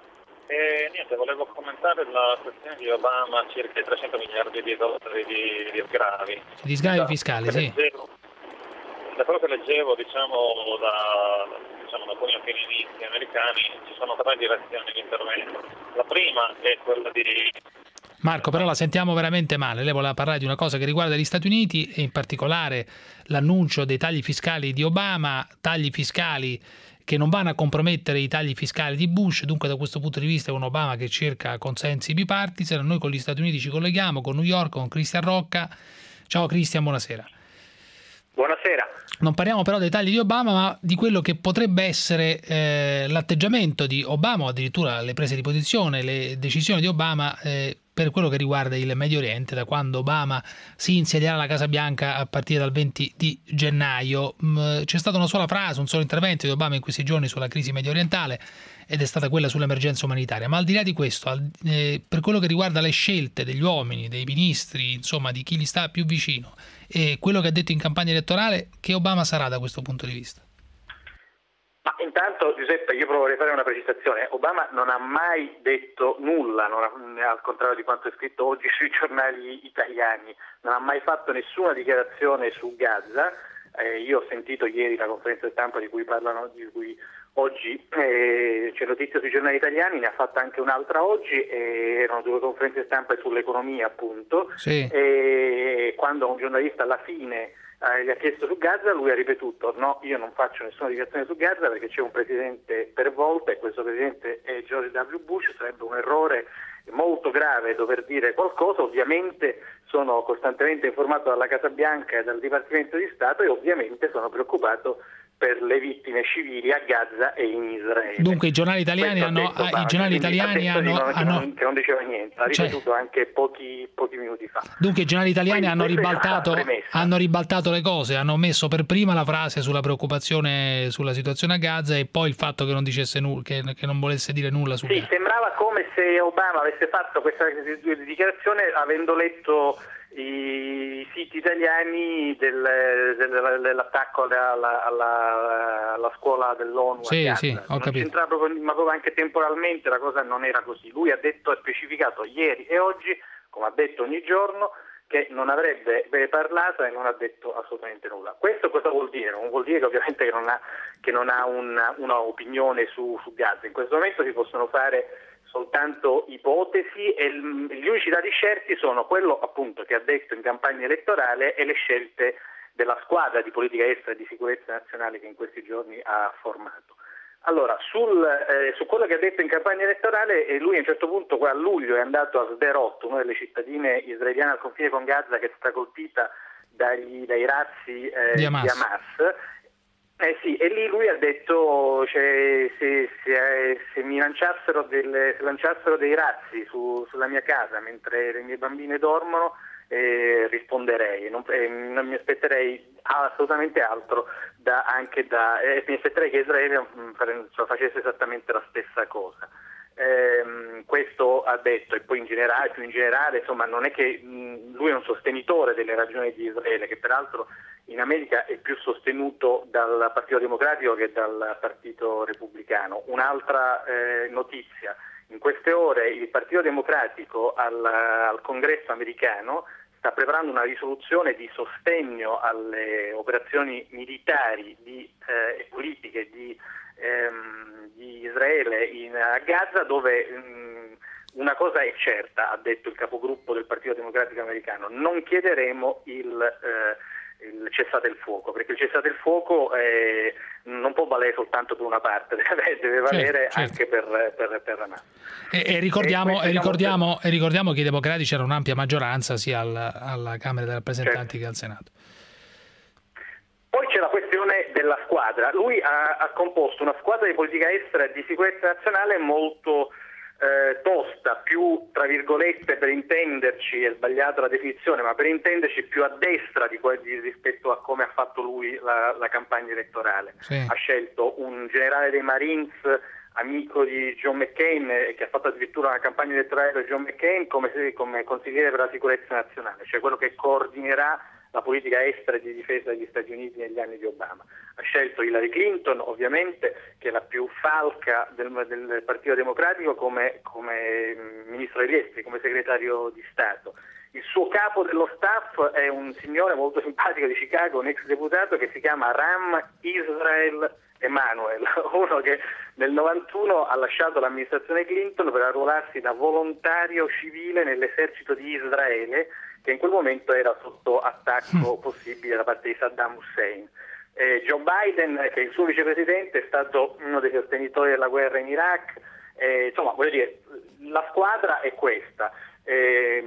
eh, niente, volevo commentare la questione di Obama circa i trecento miliardi di dollari di, di sgravi. Di sgravi fiscali, sì. Leggevo, da quello che leggevo, diciamo, da, diciamo, da alcuni opinionisti americani, ci sono tre direzioni di intervento. La prima è quella di... Marco, però la sentiamo veramente male. Lei voleva parlare di una cosa che riguarda gli Stati Uniti e in particolare l'annuncio dei tagli fiscali di Obama, tagli fiscali che non vanno a compromettere i tagli fiscali di Bush. Dunque da questo punto di vista è un Obama che cerca consensi bipartisan. Noi con gli Stati Uniti ci colleghiamo con New York, con Cristian Rocca. Ciao Cristian, buonasera. Buonasera. Non parliamo però dei tagli di Obama, ma di quello che potrebbe essere eh, l'atteggiamento di Obama o addirittura le prese di posizione, le decisioni di Obama eh, per quello che riguarda il Medio Oriente, da quando Obama si insedierà alla Casa Bianca a partire dal venti di gennaio. C'è stata una sola frase, un solo intervento di Obama in questi giorni sulla crisi medio orientale ed è stata quella sull'emergenza umanitaria. Ma al di là di questo, al, eh, per quello che riguarda le scelte degli uomini, dei ministri, insomma di chi gli sta più vicino, e quello che ha detto in campagna elettorale, che Obama sarà da questo punto di vista? Ma intanto, Giuseppe, io proverei a fare una precisazione. Obama non ha mai detto nulla, non ha, al contrario di quanto è scritto oggi sui giornali italiani, non ha mai fatto nessuna dichiarazione su Gaza. Eh, io ho sentito ieri la conferenza stampa di cui parlano, di cui oggi eh, c'è notizia sui giornali italiani, ne ha fatta anche un'altra oggi, e erano due conferenze stampa sull'economia, appunto. Sì. E quando un giornalista alla fine Eh, gli ha chiesto su Gaza, lui ha ripetuto: no, io non faccio nessuna dichiarazione su Gaza perché c'è un presidente per volta e questo presidente è George W. Bush, sarebbe un errore molto grave dover dire qualcosa. Ovviamente sono costantemente informato dalla Casa Bianca e dal Dipartimento di Stato e ovviamente sono preoccupato per le vittime civili a Gaza e in Israele. Dunque i giornali italiani hanno, detto, ah, i giornali italiani hanno, non, hanno... Che, non, che non diceva niente, l'ha cioè... ripetuto anche pochi, pochi minuti fa. Dunque i giornali italiani Quindi, hanno ribaltato, hanno ribaltato le cose, hanno messo per prima la frase sulla preoccupazione sulla situazione a Gaza e poi il fatto che non dicesse nulla, che, che non volesse dire nulla su sì, Gaza. Sembrava come se Obama avesse fatto questa dichiarazione avendo letto i siti italiani del, del, dell'attacco alla, alla, alla scuola dell'ONU. Sì, a Gaza. sì, ho non capito. C'entrava proprio, ma proprio anche temporalmente la cosa non era così. Lui ha detto, ha specificato ieri e oggi, come ha detto ogni giorno, che non avrebbe parlato e non ha detto assolutamente nulla. Questo cosa vuol dire? Non vuol dire che ovviamente che non ha, che non ha una, una opinione su, su Gaza. In questo momento si possono fare soltanto ipotesi e gli unici dati certi sono quello appunto che ha detto in campagna elettorale e le scelte della squadra di politica estera e di sicurezza nazionale che in questi giorni ha formato. Allora, sul, eh, su quello che ha detto in campagna elettorale, eh, lui a un certo punto a luglio è andato a Sderot, una delle cittadine israeliane al confine con Gaza che è stata colpita dagli, dai razzi eh, di Hamas, di Hamas. Eh sì, e lì lui ha detto cioè, se, se, se mi lanciassero, delle, se lanciassero dei razzi su, sulla mia casa mentre le mie bambine dormono, eh, risponderei, non, eh, non mi aspetterei assolutamente altro da, anche da, eh, mi aspetterei che Israele cioè, facesse esattamente la stessa cosa. Eh, questo ha detto, e poi in generale, più in generale, insomma, non è che mh, lui è un sostenitore delle ragioni di Israele, che peraltro in America è più sostenuto dal Partito Democratico che dal Partito Repubblicano. Un'altra eh, notizia: in queste ore il Partito Democratico al, al Congresso americano sta preparando una risoluzione di sostegno alle operazioni militari di, eh, e politiche di, ehm, di Israele in, a Gaza, dove mh, una cosa è certa, ha detto il capogruppo del Partito Democratico americano: non chiederemo il eh, il cessate il fuoco, perché il cessate il fuoco eh, non può valere soltanto per una parte, deve, deve valere certo, anche certo. per, per, per Hamas. E, e, ricordiamo, e, e, ricordiamo, e ricordiamo che i democratici erano un'ampia maggioranza sia alla, alla Camera dei rappresentanti certo. che al Senato. Poi c'è la questione della squadra. Lui ha, ha composto una squadra di politica estera e di sicurezza nazionale molto Eh, tosta, più tra virgolette, per intenderci, è sbagliata la definizione, ma per intenderci più a destra di, di, rispetto a come ha fatto lui la, la campagna elettorale. Sì. Ha scelto un generale dei Marines amico di John McCain, eh, che ha fatto addirittura una campagna elettorale per John McCain come, come consigliere per la sicurezza nazionale, cioè quello che coordinerà la politica estera e di difesa degli Stati Uniti negli anni di Obama. Ha scelto Hillary Clinton, ovviamente, che è la più falca del, del Partito Democratico, come, come ministro degli esteri, come segretario di Stato. Il suo capo dello staff è un signore molto simpatico di Chicago, un ex deputato che si chiama Rahm Israel Emanuel, uno che nel novantuno ha lasciato l'amministrazione Clinton per arruolarsi da volontario civile nell'esercito di Israele, che in quel momento era sotto attacco possibile da parte di Saddam Hussein. Eh, Joe Biden, che è il suo vicepresidente, è stato uno dei sostenitori della guerra in Iraq. Eh, insomma, voglio dire, la squadra è questa. Eh,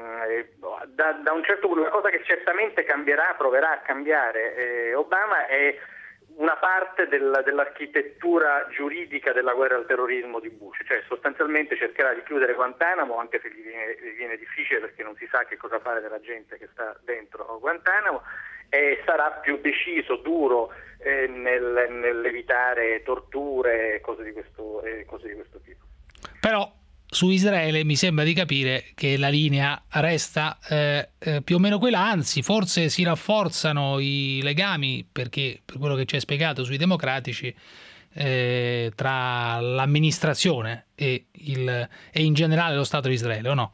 da, da un certo punto, una cosa che certamente cambierà, proverà a cambiare eh, Obama è una parte del, dell'architettura giuridica della guerra al terrorismo di Bush, cioè sostanzialmente cercherà di chiudere Guantanamo, anche se gli viene, gli viene difficile perché non si sa che cosa fare della gente che sta dentro Guantanamo, e sarà più deciso, duro eh, nel, nell'evitare torture e cose di questo, eh, cose di questo tipo. Però su Israele mi sembra di capire che la linea resta eh, eh, più o meno quella, anzi forse si rafforzano i legami, perché per quello che ci hai spiegato sui democratici, eh, tra l'amministrazione e, il, e in generale lo Stato di Israele, o no?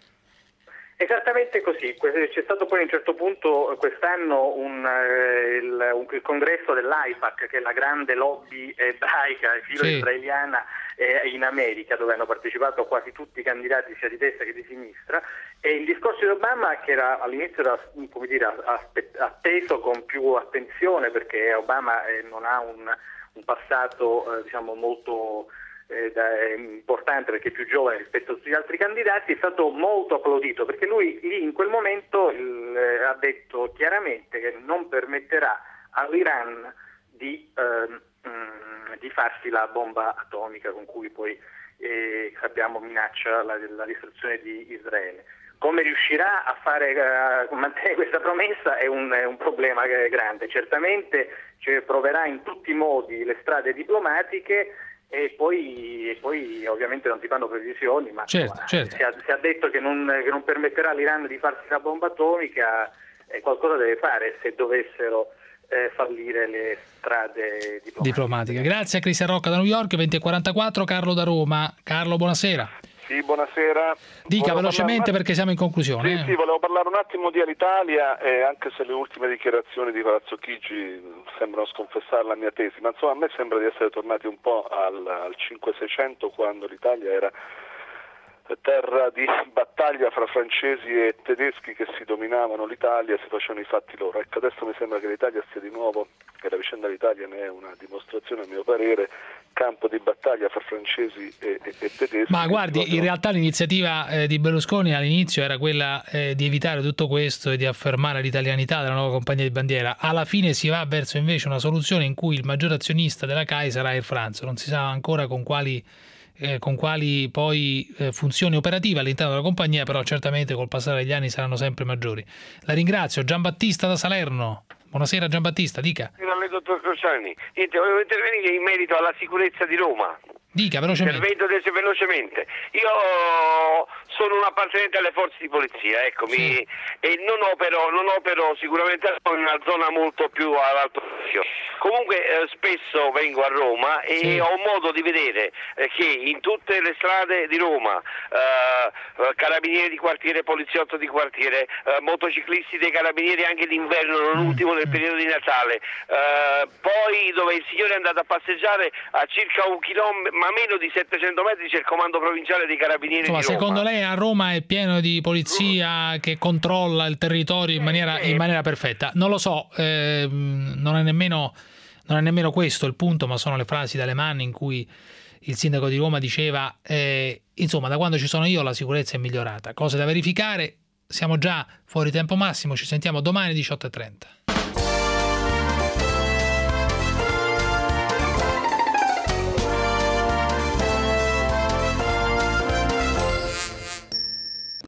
Esattamente così. C'è stato poi a un certo punto quest'anno un, eh, il, un, il congresso dell'AIPAC, che è la grande lobby ebraica e filo-israeliana eh, in America, dove hanno partecipato quasi tutti i candidati sia di destra che di sinistra, e il discorso di Obama, che era all'inizio era, come dire, atteso con più attenzione, perché Obama eh, non ha un, un passato eh, diciamo molto Eh, da, è importante perché è più giovane rispetto agli altri candidati, è stato molto applaudito perché lui lì in quel momento il, eh, ha detto chiaramente che non permetterà all'Iran di, eh, mh, di farsi la bomba atomica con cui poi eh, sappiamo minaccia la, la distruzione di Israele. Come riuscirà a fare a mantenere questa promessa è un, è un problema grande. Certamente cioè, proverà in tutti i modi le strade diplomatiche. E poi, e poi ovviamente non si fanno previsioni, ma certo, insomma, certo. Si, ha, si ha detto che non, che non permetterà all'Iran di farsi la bomba atomica, e qualcosa deve fare se dovessero eh, fallire le strade diplomatiche. diplomatiche. Grazie a Cristian Rocca da New York, venti e quarantaquattro, Carlo da Roma. Carlo, buonasera. Sì, buonasera. Dica volevo velocemente parlare... perché siamo in conclusione. Sì, eh? sì, volevo parlare un attimo di Alitalia, eh, anche se le ultime dichiarazioni di Palazzo Chigi sembrano sconfessare la mia tesi, ma insomma a me sembra di essere tornati un po' al, al cinquecento, quando l'Italia era terra di battaglia fra francesi e tedeschi che si dominavano l'Italia e si facevano i fatti loro. Ecco, adesso mi sembra che l'Italia stia di nuovo, e la vicenda dell'Italia ne è una dimostrazione a mio parere, campo di battaglia fra francesi e, e, e tedeschi. Ma guardi, in realtà l'iniziativa eh, di Berlusconi all'inizio era quella eh, di evitare tutto questo e di affermare l'italianità della nuova compagnia di bandiera. Alla fine si va verso invece una soluzione in cui il maggior azionista della C A I sarà Air France. Non si sa ancora con quali Eh, con quali poi eh, funzioni operative all'interno della compagnia, però certamente col passare degli anni saranno sempre maggiori. La ringrazio. Giambattista da Salerno. Buonasera Giambattista, dica. Io dottor Crociani, niente, volevo intervenire in merito alla sicurezza di Roma. Dica velocemente. Intervento adesso velocemente. Io sono un appartenente alle forze di polizia, ecco, sì. mi, e non opero, non opero sicuramente in una zona molto più ad alto rischio. Comunque eh, spesso vengo a Roma e sì. ho modo di vedere eh, che in tutte le strade di Roma eh, carabinieri di quartiere, poliziotto di quartiere, eh, motociclisti dei carabinieri anche d'inverno, non ultimo nel periodo di Natale, eh, poi dove il signore è andato a passeggiare a circa un chilometro, ma meno di settecento metri c'è il comando provinciale dei carabinieri. Insomma, di Roma. Secondo lei a Roma è pieno di polizia che controlla il territorio in maniera, in maniera perfetta? Non lo so, eh, non è nemmeno non è nemmeno questo il punto, ma sono le frasi dalle mani in cui il sindaco di Roma diceva eh, insomma, da quando ci sono io la sicurezza è migliorata. Cose da verificare, siamo già fuori tempo massimo, ci sentiamo domani diciotto e trenta.